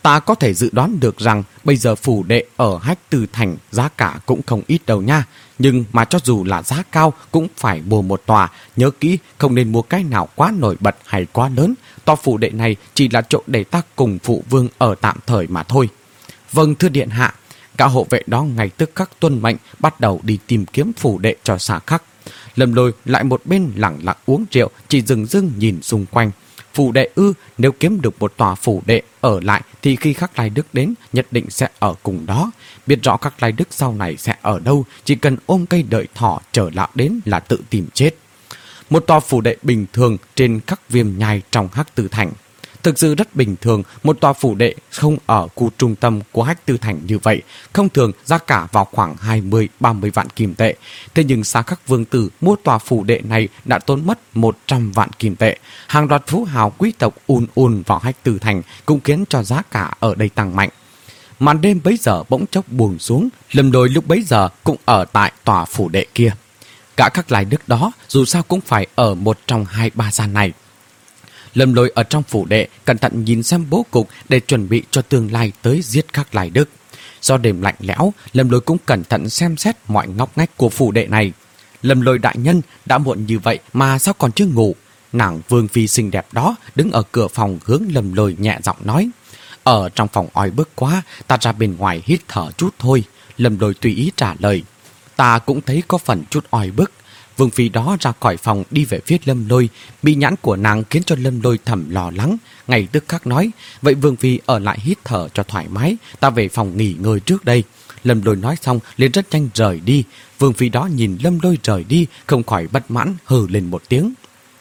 Ta có thể dự đoán được rằng bây giờ phủ đệ ở Hách Tư Thành giá cả cũng không ít đâu nha. Nhưng mà cho dù là giá cao cũng phải mua một tòa. Nhớ kỹ không nên mua cái nào quá nổi bật hay quá lớn. Tòa phủ đệ này chỉ là chỗ để ta cùng phụ vương ở tạm thời mà thôi. Vâng thưa điện hạ. Cả hộ vệ đó ngay tức khắc tuân mệnh bắt đầu đi tìm kiếm phủ đệ cho xà khắc. Lâm Lôi lại một bên lặng lặng uống rượu, chỉ dừng dưng nhìn xung quanh. Phủ đệ ư? Nếu kiếm được một tòa phủ đệ ở lại thì khi Khắc Lai Đức đến nhất định sẽ ở cùng đó. Biết rõ Khắc Lai Đức sau này sẽ ở đâu, chỉ cần ôm cây đợi thỏ trở lại đến là tự tìm chết. Một tòa phủ đệ bình thường trên các viêm nhai trong Hách Tư Thành. Thực sự rất bình thường, một tòa phủ đệ không ở khu trung tâm của Hách Tư Thành như vậy, không thường giá cả vào khoảng hai mươi ba mươi vạn kim tệ. Thế nhưng Xá Khắc Vương Tử mua tòa phủ đệ này đã tốn mất một trăm vạn kim tệ. Hàng loạt phú hào quý tộc ùn ùn vào Hách Tư Thành cũng khiến cho giá cả ở đây tăng mạnh. Màn đêm bấy giờ bỗng chốc buông xuống, Lâm Lôi lúc bấy giờ cũng ở tại tòa phủ đệ kia. Gã Khắc Lai Đức đó dù sao cũng phải ở một trong hai ba gian này. Lâm Lôi ở trong phủ đệ cẩn thận nhìn xem bố cục để chuẩn bị cho tương lai tới giết Khắc Lai Đức. Do đêm lạnh lẽo, Lâm Lôi cũng cẩn thận xem xét mọi ngóc ngách của phủ đệ này. Lâm Lôi đại nhân, đã muộn như vậy mà sao còn chưa ngủ? Nàng vương phi xinh đẹp đó đứng ở cửa phòng hướng Lâm Lôi nhẹ giọng nói. Ở trong phòng oi bức quá, ta ra bên ngoài hít thở chút thôi. Lâm Lôi tùy ý trả lời. Ta cũng thấy có phần chút oi bức. Vương phi đó ra khỏi phòng đi về phía Lâm Lôi, bị nhãn của nàng khiến cho Lâm Lôi thầm lo lắng. Ngay tức khắc nói, vậy Vương phi ở lại hít thở cho thoải mái, ta về phòng nghỉ ngơi trước đây. Lâm Lôi nói xong liền rất nhanh rời đi. Vương phi đó nhìn Lâm Lôi rời đi không khỏi bất mãn hừ lên một tiếng.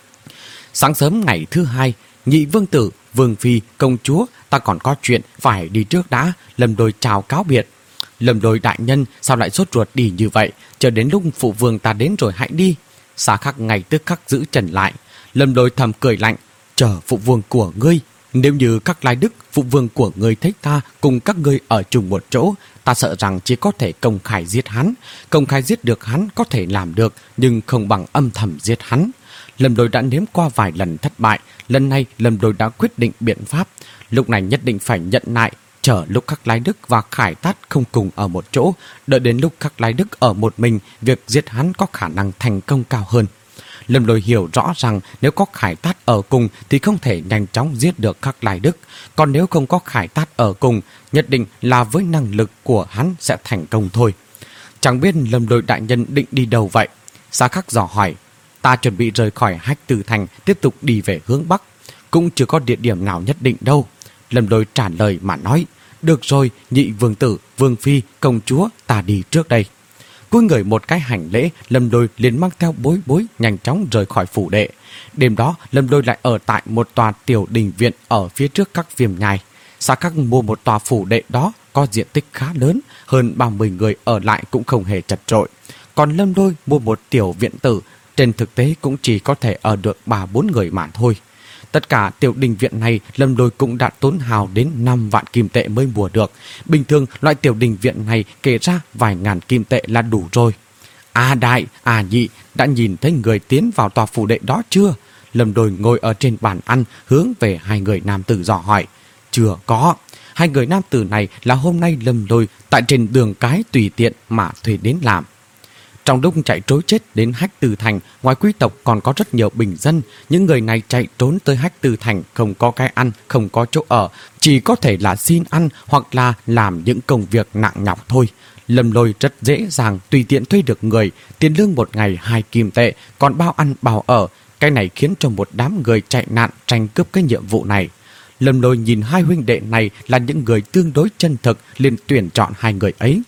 Sáng sớm ngày thứ hai, nhị vương tử, Vương phi, công chúa, ta còn có chuyện phải đi trước đã. Lâm Lôi chào cáo biệt. Lâm Lôi đại nhân sao lại sốt ruột đi như vậy? Chờ đến lúc phụ vương ta đến rồi hãy đi. Xá Khắc ngay tức khắc giữ trần lại. Lâm Lôi thầm cười lạnh. Chờ phụ vương của ngươi. Nếu như Khắc Lai Đức, phụ vương của ngươi thấy ta cùng các ngươi ở chung một chỗ, ta sợ rằng chỉ có thể công khai giết hắn. Công khai giết được hắn có thể làm được, nhưng không bằng âm thầm giết hắn. Lâm Lôi đã nếm qua vài lần thất bại. Lần này Lâm Lôi đã quyết định biện pháp. Lúc này nhất định phải nhận lại. Chờ lúc Khắc Lai Đức và Khải Tát không cùng ở một chỗ, đợi đến lúc Khắc Lai Đức ở một mình, việc giết hắn có khả năng thành công cao hơn. Lâm Lôi hiểu rõ rằng nếu có Khải Tát ở cùng thì không thể nhanh chóng giết được Khắc Lai Đức. Còn nếu không có Khải Tát ở cùng, nhất định là với năng lực của hắn sẽ thành công thôi. Chẳng biết Lâm Lôi đại nhân định đi đâu vậy? Xá Khắc dò hỏi. Ta chuẩn bị rời khỏi Hách Tư Thành, tiếp tục đi về hướng Bắc. Cũng chưa có địa điểm nào nhất định đâu. Lâm Lôi trả lời mà nói. Được rồi, nhị vương tử, vương phi, công chúa, ta đi trước đây. Cúi người một cái hành lễ, Lâm Lôi liền mang theo Bối Bối nhanh chóng rời khỏi phủ đệ. Đêm đó, Lâm Lôi lại ở tại một tòa tiểu đình viện ở phía trước các viêm nhai. Xá Khắc mua một tòa phủ đệ đó có diện tích khá lớn, hơn ba mươi người ở lại cũng không hề chật chội. Còn Lâm Lôi mua một tiểu viện tử, trên thực tế cũng chỉ có thể ở được ba bốn người mà thôi. Tất cả tiểu đình viện này Lâm Lôi cũng đã tốn hào đến năm vạn kim tệ mới mua được. Bình thường loại tiểu đình viện này kể ra vài ngàn kim tệ là đủ rồi. À đại, à nhị, đã nhìn thấy người tiến vào tòa phủ đệ đó chưa? Lâm Lôi ngồi ở trên bàn ăn hướng về hai người nam tử dò hỏi. Chưa có. Hai người nam tử này là hôm nay Lâm Lôi tại trên đường cái tùy tiện mà thuê đến làm. Trong lúc chạy trối chết đến Hách Tư Thành, ngoài quý tộc còn có rất nhiều bình dân. Những người này chạy trốn tới Hách Tư Thành không có cái ăn, không có chỗ ở, chỉ có thể là xin ăn hoặc là làm những công việc nặng nhọc thôi. Lâm Lôi rất dễ dàng tùy tiện thuê được người, tiền lương một ngày hai kim tệ, còn bao ăn bao ở. Cái này khiến cho một đám người chạy nạn tranh cướp cái nhiệm vụ này. Lâm Lôi nhìn hai huynh đệ này là những người tương đối chân thực, liền tuyển chọn hai người ấy.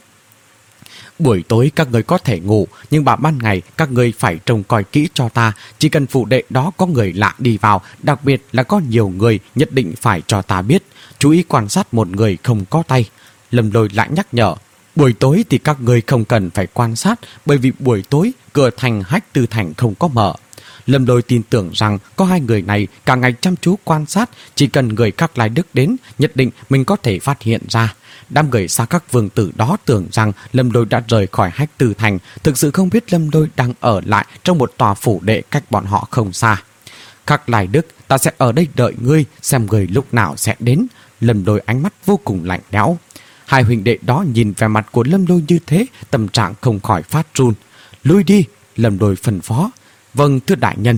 Buổi tối các người có thể ngủ, nhưng vào ban ngày các người phải trông coi kỹ cho ta. Chỉ cần phủ đệ đó có người lạ đi vào, đặc biệt là có nhiều người, nhất định phải cho ta biết. Chú ý quan sát một người không có tay. Lâm Lôi lại nhắc nhở. Buổi tối thì các người không cần phải quan sát, bởi vì buổi tối cửa thành Hách Tư Thành không có mở. Lâm Lôi tin tưởng rằng có hai người này cả ngày chăm chú quan sát, chỉ cần người Khắc Lai Đức đến, nhất định mình có thể phát hiện ra. Đám người Xá Khắc vương tử đó tưởng rằng Lâm Lôi đã rời khỏi Hách Tư Thành, thực sự không biết Lâm Lôi đang ở lại trong một tòa phủ đệ cách bọn họ không xa. Khắc Lai Đức, ta sẽ ở đây đợi ngươi, xem người lúc nào sẽ đến. Lâm Lôi ánh mắt vô cùng lạnh lẽo. Hai huynh đệ đó nhìn vẻ mặt của Lâm Lôi như thế, tâm trạng không khỏi phát run. Lui đi, Lâm Lôi phân phó. Vâng thưa đại nhân.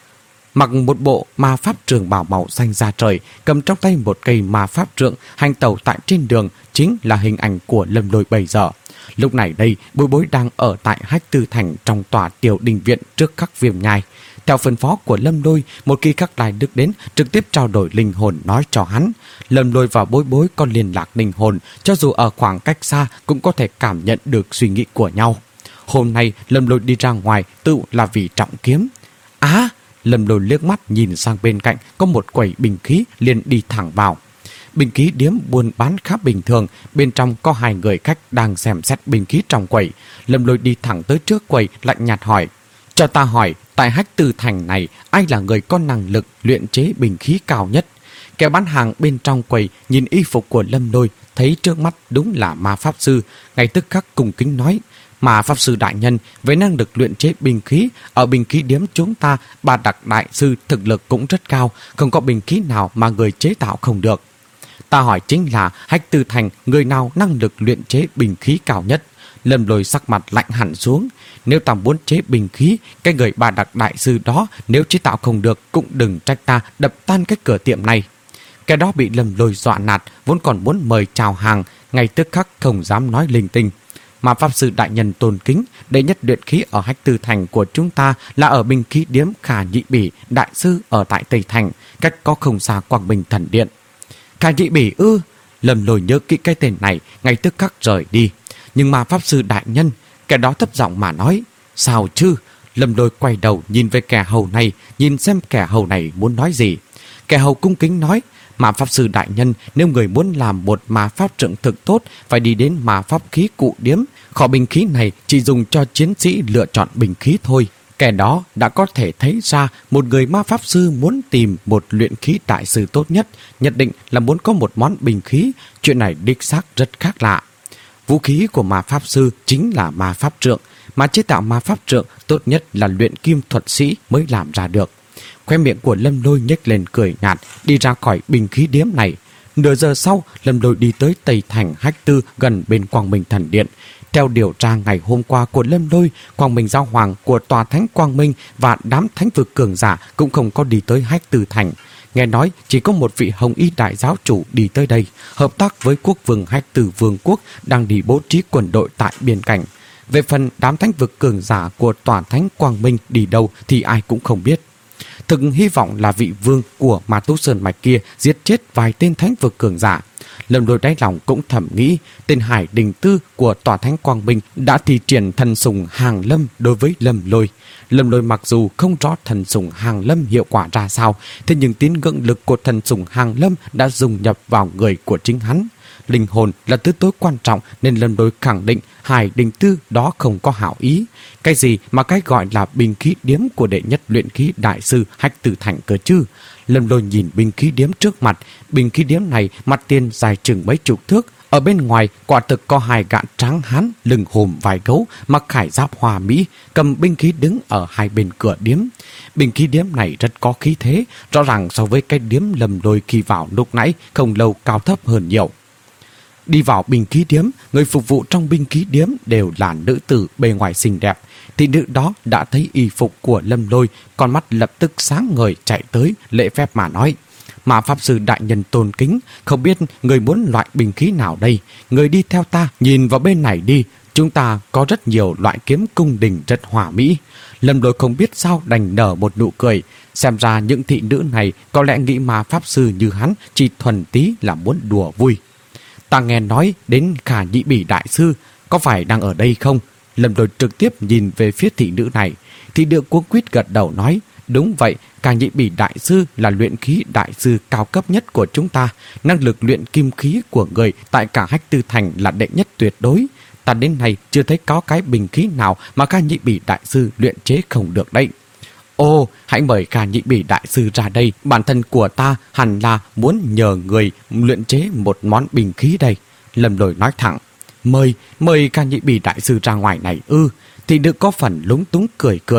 Mặc một bộ ma pháp trường bào màu xanh da trời, cầm trong tay một cây ma pháp trượng, hành tẩu tại trên đường, chính là hình ảnh của Lâm Lôi bây giờ. Lúc này đây, Bối Bối đang ở tại Hách Tư Thành trong tòa tiểu đình viện trước Khắc Viêm Nhai. Theo phân phó của Lâm Lôi, một khi Khắc Lai Đức đến, trực tiếp trao đổi linh hồn nói cho hắn. Lâm Lôi và Bối Bối có liên lạc linh hồn, cho dù ở khoảng cách xa cũng có thể cảm nhận được suy nghĩ của nhau. Hôm nay Lâm Lôi đi ra ngoài tự là vì trọng kiếm. Á! Lâm Lôi liếc mắt nhìn sang bên cạnh có một quầy bình khí, liền đi thẳng vào. Bình khí điếm buôn bán khá bình thường, bên trong có hai người khách đang xem xét bình khí trong quầy. Lâm Lôi đi thẳng tới trước quầy, lạnh nhạt hỏi: cho ta hỏi, tại Hách Tư Thành này, ai là người có năng lực luyện chế bình khí cao nhất? Kẻ bán hàng bên trong quầy nhìn y phục của Lâm Lôi, thấy trước mắt đúng là ma pháp sư, ngay tức khắc cung kính nói: mà pháp sư đại nhân, với năng lực luyện chế bình khí, ở bình khí điếm chúng ta, Ba Đặc đại sư thực lực cũng rất cao, không có bình khí nào mà người chế tạo không được. Ta hỏi chính là Hách Tư Thành, người nào năng lực luyện chế bình khí cao nhất? Lâm Lôi sắc mặt lạnh hẳn xuống. Nếu ta muốn chế bình khí, cái người Ba Đặc đại sư đó nếu chế tạo không được, cũng đừng trách ta đập tan cái cửa tiệm này. Cái đó bị Lâm Lôi dọa nạt, vốn còn muốn mời chào hàng, ngay tức khắc không dám nói linh tinh. Mà pháp sư đại nhân tôn kính, đệ nhất luyện khí ở Hách Tư Thành của chúng ta là ở bình khí điếm Khả Nhị Bỉ đại sư ở tại Tây Thành, cách có không xa Quang Minh Thần Điện. Khả Nhị Bỉ ư? Lâm Lôi nhớ kỹ cái tên này, ngay tức khắc rời đi. Nhưng mà pháp sư đại nhân, kẻ đó thấp giọng mà nói: sao chứ? Lâm Lôi quay đầu nhìn về kẻ hầu này, nhìn xem kẻ hầu này muốn nói gì. Kẻ hầu cung kính nói: mà pháp sư đại nhân, nếu người muốn làm một ma pháp trượng thực tốt, phải đi đến ma pháp khí cụ điếm. Kho bình khí này chỉ dùng cho chiến sĩ lựa chọn bình khí thôi. Kẻ đó đã có thể thấy ra một người ma pháp sư muốn tìm một luyện khí đại sư tốt nhất, nhất định là muốn có một món bình khí. Chuyện này đích xác rất khác lạ. Vũ khí của ma pháp sư chính là ma pháp trượng, mà chế tạo ma pháp trượng tốt nhất là luyện kim thuật sĩ mới làm ra được. Khoe miệng của Lâm Lôi nhếch lên cười nhạt, đi ra khỏi bình khí điếm này. Nửa giờ sau, Lâm Lôi đi tới Tây Thành Hách Tư, gần bên Quang Minh Thần Điện. Theo điều tra ngày hôm qua của Lâm Lôi, Quang Minh Giáo Hoàng của tòa Thánh Quang Minh và đám thánh vực cường giả cũng không có đi tới Hách Tư Thành. Nghe nói chỉ có một vị Hồng Y đại giáo chủ đi tới đây, hợp tác với quốc vương Hách Tư Vương quốc đang đi bố trí quân đội tại biên cảnh. Về phần đám thánh vực cường giả của tòa Thánh Quang Minh đi đâu thì ai cũng không biết. Thực hy vọng là vị vương của Ma Tú Sơn Mạch kia giết chết vài tên thánh vực cường giả. Lâm Lôi đáy lòng cũng thầm nghĩ, tên Hải Đình Tư của tòa Thánh Quang Minh đã thi triển thần sùng Hàng Lâm đối với Lâm Lôi. Lâm Lôi mặc dù không rõ thần sùng Hàng Lâm hiệu quả ra sao, thế nhưng tín ngưỡng lực của thần sùng Hàng Lâm đã dung nhập vào người của chính hắn. Linh hồn là thứ tối quan trọng, nên Lâm Lôi khẳng định Hải Đình Tư đó không có hảo ý. Cái gì mà cái gọi là bình khí điếm của đệ nhất luyện khí đại sư Hách Tư Thành cơ chứ? Lâm Lôi nhìn bình khí điếm trước mặt. Bình khí điếm này mặt tiền dài chừng mấy chục thước. Ở bên ngoài quả thực có hai gã tráng hán lưng hùm vài gấu, mặc khải giáp hoa mỹ, cầm binh khí đứng ở hai bên cửa điếm. Bình khí điếm này rất có khí thế, rõ ràng so với cái điếm Lâm Lôi khi vào lúc nãy không lâu cao thấp hơn nhiều. Đi vào bình khí điếm, người phục vụ trong bình khí điếm đều là nữ tử bề ngoài xinh đẹp. Thị nữ đó đã thấy y phục của Lâm Lôi, con mắt lập tức sáng ngời chạy tới, lễ phép mà nói: mà pháp sư đại nhân tôn kính, không biết người muốn loại bình khí nào đây? Người đi theo ta, nhìn vào bên này đi. Chúng ta có rất nhiều loại kiếm cung đình rất hòa mỹ. Lâm Lôi không biết sao đành nở một nụ cười. Xem ra những thị nữ này có lẽ nghĩ mà pháp sư như hắn chỉ thuần tí là muốn đùa vui. Ta nghe nói đến Khả Nhị Bỉ đại sư, có phải đang ở đây không? Lâm Lôi trực tiếp nhìn về phía thị nữ này. Thị nữ cuống quýt gật đầu nói: đúng vậy, Khả Nhị Bỉ đại sư là luyện khí đại sư cao cấp nhất của chúng ta. Năng lực luyện kim khí của người tại cả Hách Tư Thành là đệ nhất tuyệt đối. Ta đến nay chưa thấy có cái bình khí nào mà Khả Nhị Bỉ đại sư luyện chế không được đấy. Ồ, hãy mời Khả Nhị Bỉ đại sư ra đây. Bản thân của ta hẳn là muốn nhờ người luyện chế một món bình khí đây. Lâm Lôi nói thẳng: Mời, mời Khả Nhị Bỉ đại sư ra ngoài này ư? Thì nữ có phần lúng túng cười cười.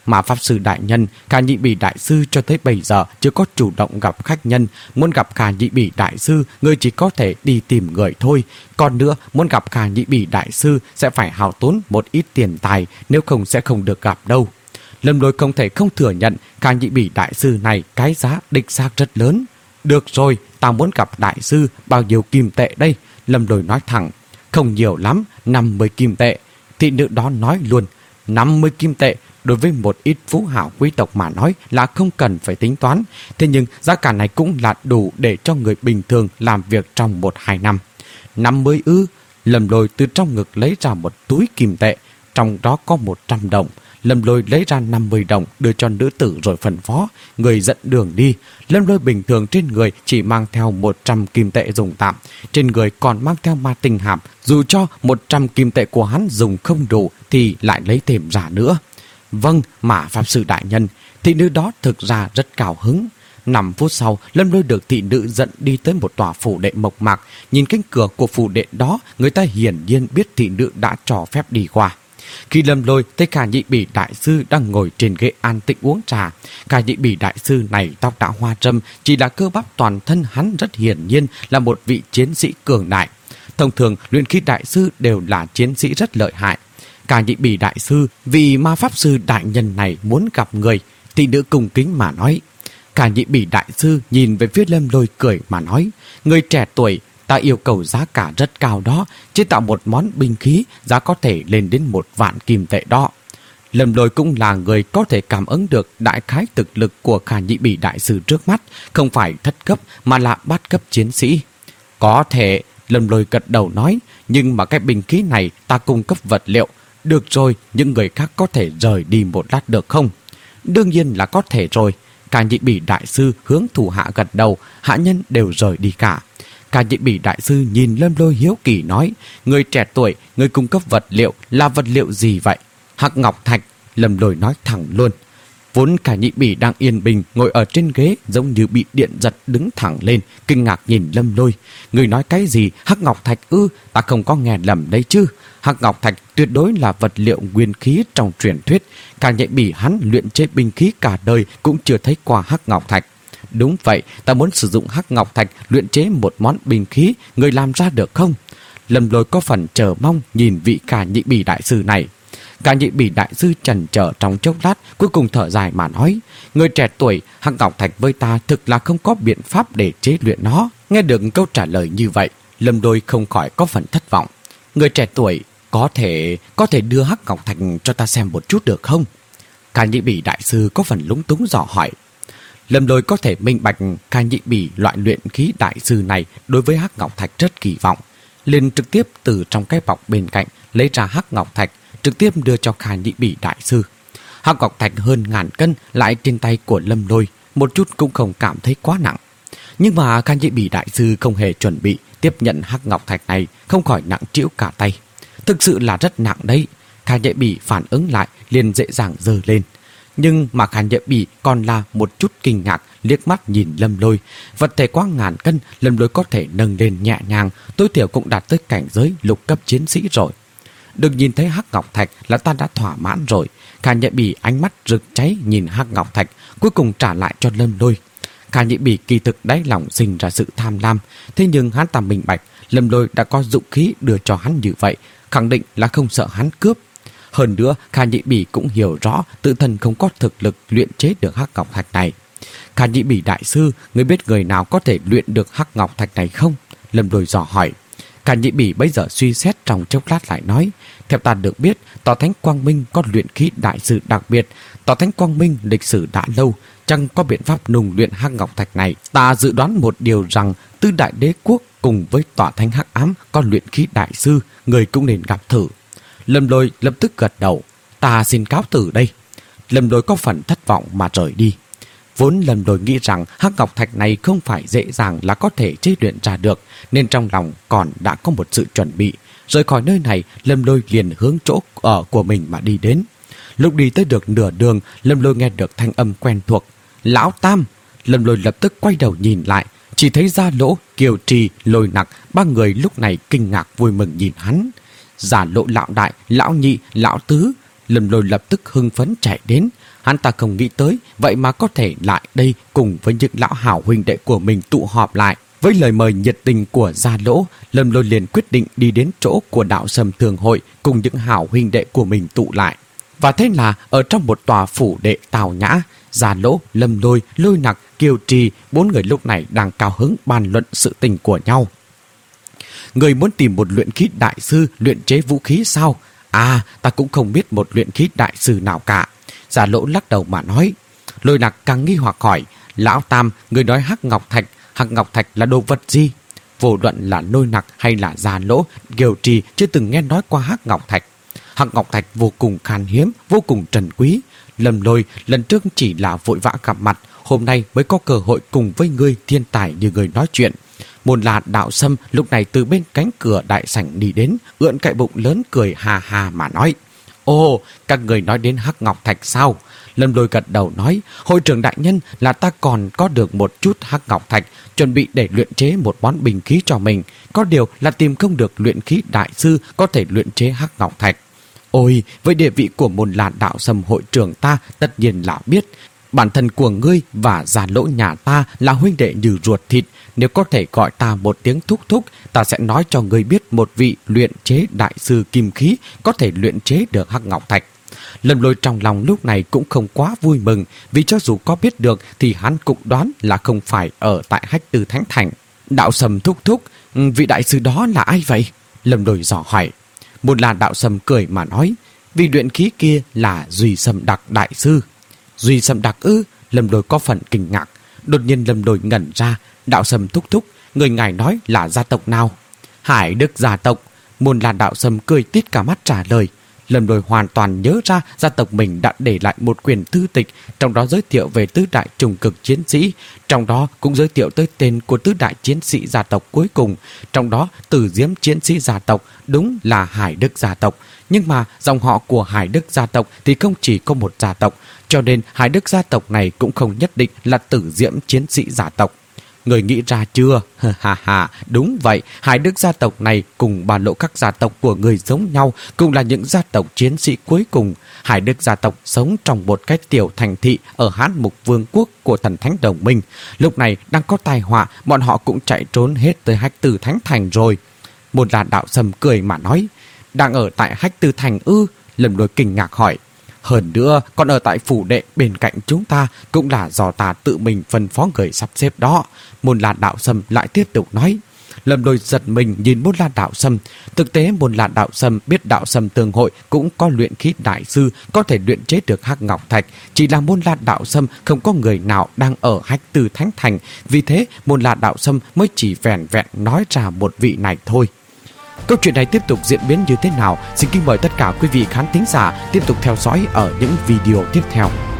Mà pháp sư đại nhân, Khả Nhị Bỉ đại sư cho tới bây giờ chưa có chủ động gặp khách nhân. Muốn gặp Khả Nhị Bỉ đại sư, người chỉ có thể đi tìm người thôi. Còn nữa, muốn gặp Khả Nhị Bỉ đại sư sẽ phải hao tốn một ít tiền tài, nếu không sẽ không được gặp đâu. Lâm Lôi không thể không thừa nhận Khả Nhị Bỉ đại sư này cái giá đích xác rất lớn. Được rồi, ta muốn gặp đại sư, bao nhiêu kim tệ đây? Lâm Lôi nói thẳng. Không nhiều lắm, năm mươi kim tệ. Thị nữ đó nói luôn, năm mươi kim tệ đối với một ít phú hảo quý tộc mà nói là không cần phải tính toán. Thế nhưng giá cả này cũng là đủ để cho người bình thường làm việc trong một hai năm. năm mươi ư? Lâm Lôi từ trong ngực lấy ra một túi kim tệ, trong đó có một trăm đồng. Lâm Lôi lấy ra năm mươi đồng đưa cho nữ tử rồi phân phó, người dẫn đường đi. Lâm Lôi bình thường trên người chỉ mang theo một trăm kim tệ dùng tạm, trên người còn mang theo ma tinh hạp, dù cho một trăm kim tệ của hắn dùng không đủ thì lại lấy thêm ra nữa. Vâng, mà pháp sư đại nhân. Thị nữ đó thực ra rất cao hứng. Năm phút sau, Lâm Lôi được thị nữ dẫn đi tới một tòa phủ đệ mộc mạc. Nhìn cánh cửa của phủ đệ đó, người ta hiển nhiên biết thị nữ đã cho phép đi qua. Khi Lâm Lôi thấy Khả Nhị Bỉ đại sư đang ngồi trên ghế an tĩnh uống trà, Khả Nhị Bỉ đại sư này tóc đã hoa râm, chỉ là cơ bắp toàn thân hắn rất hiển nhiên là một vị chiến sĩ cường đại. Thông thường luyện khí đại sư đều là chiến sĩ rất lợi hại. Khả Nhị Bỉ đại sư vì ma pháp sư đại nhân này muốn gặp người, thị nữ cung kính mà nói. Khả Nhị Bỉ đại sư nhìn về phía Lâm Lôi cười mà nói, người trẻ tuổi, ta yêu cầu giá cả rất cao đó, chế tạo một món binh khí giá có thể lên đến một vạn kim tệ đó. Lâm Lôi cũng là người có thể cảm ứng được đại khái thực lực của Khả Nhị Bỉ đại sư trước mắt, không phải thất cấp mà là bát cấp chiến sĩ. Có thể, Lâm Lôi gật đầu nói, nhưng mà cái binh khí này ta cung cấp vật liệu. Được rồi, những người khác có thể rời đi một lát được không? Đương nhiên là có thể rồi. Khả Nhị Bỉ đại sư hướng thủ hạ gật đầu, hạ nhân đều rời đi cả. Khả Nhị Bỉ đại sư nhìn Lâm Lôi hiếu kỳ nói, người trẻ tuổi, người cung cấp vật liệu là vật liệu gì vậy? Hắc ngọc thạch. Lâm Lôi nói thẳng luôn. Vốn Khả Nhị Bỉ đang yên bình ngồi ở trên ghế giống như bị điện giật, đứng thẳng lên, kinh ngạc nhìn Lâm Lôi. Người nói cái gì? Hắc ngọc thạch ư? Ta không có nghe lầm đấy chứ? Hắc ngọc thạch tuyệt đối là vật liệu nguyên khí trong truyền thuyết. Khả Nhị Bỉ hắn luyện chế binh khí cả đời cũng chưa thấy qua hắc ngọc thạch. Đúng vậy, ta muốn sử dụng hắc ngọc thạch luyện chế một món binh khí, người làm ra được không? Lâm Lôi có phần chờ mong nhìn vị Khả Nhị Bỉ đại sư này. Khả Nhị Bỉ đại sư chần chờ trong chốc lát, cuối cùng thở dài mà nói, người trẻ tuổi, hắc ngọc thạch với ta thực là không có biện pháp để chế luyện nó. Nghe được câu trả lời như vậy, Lâm Lôi không khỏi có phần thất vọng. Người trẻ tuổi, có thể có thể đưa hắc ngọc thạch cho ta xem một chút được không? Khả Nhị Bỉ đại sư có phần lúng túng dò hỏi. Lâm Lôi có thể minh bạch Khả Nhị Bỉ loại luyện khí đại sư này đối với hắc ngọc thạch rất kỳ vọng, liền trực tiếp từ trong cái bọc bên cạnh lấy ra hắc ngọc thạch, trực tiếp đưa cho Khả Nhị Bỉ đại sư. Hắc ngọc thạch hơn ngàn cân lại trên tay của Lâm Lôi, một chút cũng không cảm thấy quá nặng. Nhưng mà Khả Nhị Bỉ đại sư không hề chuẩn bị tiếp nhận hắc ngọc thạch này, không khỏi nặng trĩu cả tay. Thực sự là rất nặng đấy. Khả Nhị Bỉ phản ứng lại liền dễ dàng giơ lên. Nhưng mà Khả Nhị Bỉ còn là một chút kinh ngạc, liếc mắt nhìn Lâm Lôi. Vật thể quá ngàn cân, Lâm Lôi có thể nâng lên nhẹ nhàng, tối thiểu cũng đạt tới cảnh giới lục cấp chiến sĩ rồi. Được nhìn thấy hắc ngọc thạch là ta đã thỏa mãn rồi. Khả Nhị Bỉ ánh mắt rực cháy nhìn hắc ngọc thạch, cuối cùng trả lại cho Lâm Lôi. Khả Nhị Bỉ kỳ thực đáy lòng sinh ra sự tham lam, thế nhưng hắn ta minh bạch Lâm Lôi đã có dũng khí đưa cho hắn như vậy, khẳng định là không sợ hắn cướp. Hơn nữa, Khả Nhị Bỉ cũng hiểu rõ tự thân không có thực lực luyện chế được hắc ngọc thạch này. Khả Nhị Bỉ đại sư, người biết người nào có thể luyện được hắc ngọc thạch này không? Lâm Lôi dò hỏi. Khả Nhị Bỉ bây giờ suy xét trong chốc lát lại nói, theo ta được biết, Tòa Thánh Quang Minh có luyện khí đại sư đặc biệt. Tòa Thánh Quang Minh lịch sử đã lâu, chẳng có biện pháp nung luyện hắc ngọc thạch này. Ta dự đoán một điều rằng Tứ Đại Đế Quốc cùng với Tòa Thánh Hắc Ám có luyện khí đại sư, người cũng nên gặp thử. Lâm Lôi lập tức gật đầu. Ta xin cáo từ đây. Lâm Lôi có phần thất vọng mà rời đi. Vốn Lâm Lôi nghĩ rằng hắc ngọc thạch này không phải dễ dàng là có thể chế luyện ra được, nên trong lòng còn đã có một sự chuẩn bị. Rời khỏi nơi này, Lâm Lôi liền hướng chỗ ở của mình mà đi đến. Lúc đi tới được nửa đường, Lâm Lôi nghe được thanh âm quen thuộc. Lão Tam! Lâm Lôi lập tức quay đầu nhìn lại, chỉ thấy Gia Lỗ, Kiều Trì, Lôi Nặc, ba người lúc này kinh ngạc vui mừng nhìn hắn. Giả Lộ lão đại, lão nhị, lão tứ. Lâm Lôi lập tức hưng phấn chạy đến. Hắn ta không nghĩ tới, vậy mà có thể lại đây cùng với những lão hảo huynh đệ của mình tụ họp lại. Với lời mời nhiệt tình của Gia Lỗ, Lâm Lôi liền quyết định đi đến chỗ của Đạo Sâm Thường Hội cùng những hảo huynh đệ của mình tụ lại. Và thế là ở trong một tòa phủ đệ tào nhã, Gia Lỗ, Lâm Lôi, Lôi Nặc, Kiều Trì, bốn người lúc này đang cao hứng bàn luận sự tình của nhau. Người muốn tìm một luyện khí đại sư luyện chế vũ khí sao? À, ta cũng không biết một luyện khí đại sư nào cả. Gia Lỗ lắc đầu mà nói. Lôi Nặc càng nghi hoặc hỏi, lão Tam, người nói hắc ngọc thạch, hắc ngọc thạch là đồ vật gì? Vô luận là Lôi Nặc hay là Gia Lỗ, Kiều Trì chưa từng nghe nói qua hắc ngọc thạch. Hắc ngọc thạch vô cùng khan hiếm, vô cùng trân quý. Lâm Lôi lần trước chỉ là vội vã gặp mặt, hôm nay mới có cơ hội cùng với ngươi thiên tài như người nói chuyện. Một là Đạo Sâm lúc này từ bên cánh cửa đại sảnh đi đến, ưỡn cái bụng lớn cười hà hà mà nói. Ồ, các người nói đến hắc ngọc thạch sao? Lâm Lôi gật đầu nói, hội trưởng đại nhân, là ta còn có được một chút hắc ngọc thạch, chuẩn bị để luyện chế một món bình khí cho mình. Có điều là tìm không được luyện khí đại sư có thể luyện chế hắc ngọc thạch. Ôi, với địa vị của một là Đạo Sâm hội trưởng ta tất nhiên là biết. Bản thân của ngươi và Gia Lỗ nhà ta là huynh đệ như ruột thịt. Nếu có thể gọi ta một tiếng thúc thúc, ta sẽ nói cho ngươi biết một vị luyện chế đại sư kim khí có thể luyện chế được hắc ngọc thạch. Lâm Lôi trong lòng lúc này cũng không quá vui mừng, vì cho dù có biết được thì hắn cũng đoán là không phải ở tại Hách Tư Thánh Thành. Đạo Sâm thúc thúc, vị đại sư đó là ai vậy? Lâm Lôi dò hỏi. Một là Đạo Sâm cười mà nói, vì luyện khí kia là Duy Sâm Đặc đại sư. Duy Sâm Đặc ư? Lâm Lôi có phần kinh ngạc. Đột nhiên Lâm Lôi ngẩn ra. Đạo Sâm thúc thúc, người ngài nói là gia tộc nào? Hải Đức gia tộc. Một là Đạo Sâm cười tít cả mắt trả lời. Lâm Lôi hoàn toàn nhớ ra gia tộc mình đã để lại một quyển thư tịch, trong đó giới thiệu về tứ đại trùng cực chiến sĩ, trong đó cũng giới thiệu tới tên của tứ đại chiến sĩ gia tộc cuối cùng, trong đó Tử Diễm chiến sĩ gia tộc đúng là Hải Đức gia tộc, nhưng mà dòng họ của Hải Đức gia tộc thì không chỉ có một gia tộc, cho nên Hải Đức gia tộc này cũng không nhất định là Tử Diễm chiến sĩ gia tộc. Người nghĩ ra chưa? Ha ha, đúng vậy, Hải Đức gia tộc này cùng ba lộ các gia tộc của người giống nhau, cũng là những gia tộc chiến sĩ cuối cùng. Hải Đức gia tộc sống trong một cái tiểu thành thị ở Hán Mục Vương quốc của Thần Thánh Đồng Minh. Lúc này đang có tai họa, bọn họ cũng chạy trốn hết tới Hách Tư Thánh Thành rồi. Một là Đạo Sâm cười mà nói, đang ở tại Hách Tư Thành ư? Lâm Lôi kinh ngạc hỏi. Hơn nữa, còn ở tại phủ đệ bên cạnh chúng ta cũng là do ta tự mình phân phó người sắp xếp đó. Môn La Đạo Sâm lại tiếp tục nói. Lâm Lôi giật mình nhìn Môn La Đạo Sâm. Thực tế Môn La Đạo Sâm biết Đạo Sâm Tương Hội cũng có luyện khí đại sư có thể luyện chế được hắc ngọc thạch. Chỉ là Môn La Đạo Sâm không có người nào đang ở Hách Tư Thánh Thành. Vì thế Môn La Đạo Sâm mới chỉ vẹn vẹn nói ra một vị này thôi. Câu chuyện này tiếp tục diễn biến như thế nào? Xin kính mời tất cả quý vị khán thính giả tiếp tục theo dõi ở những video tiếp theo.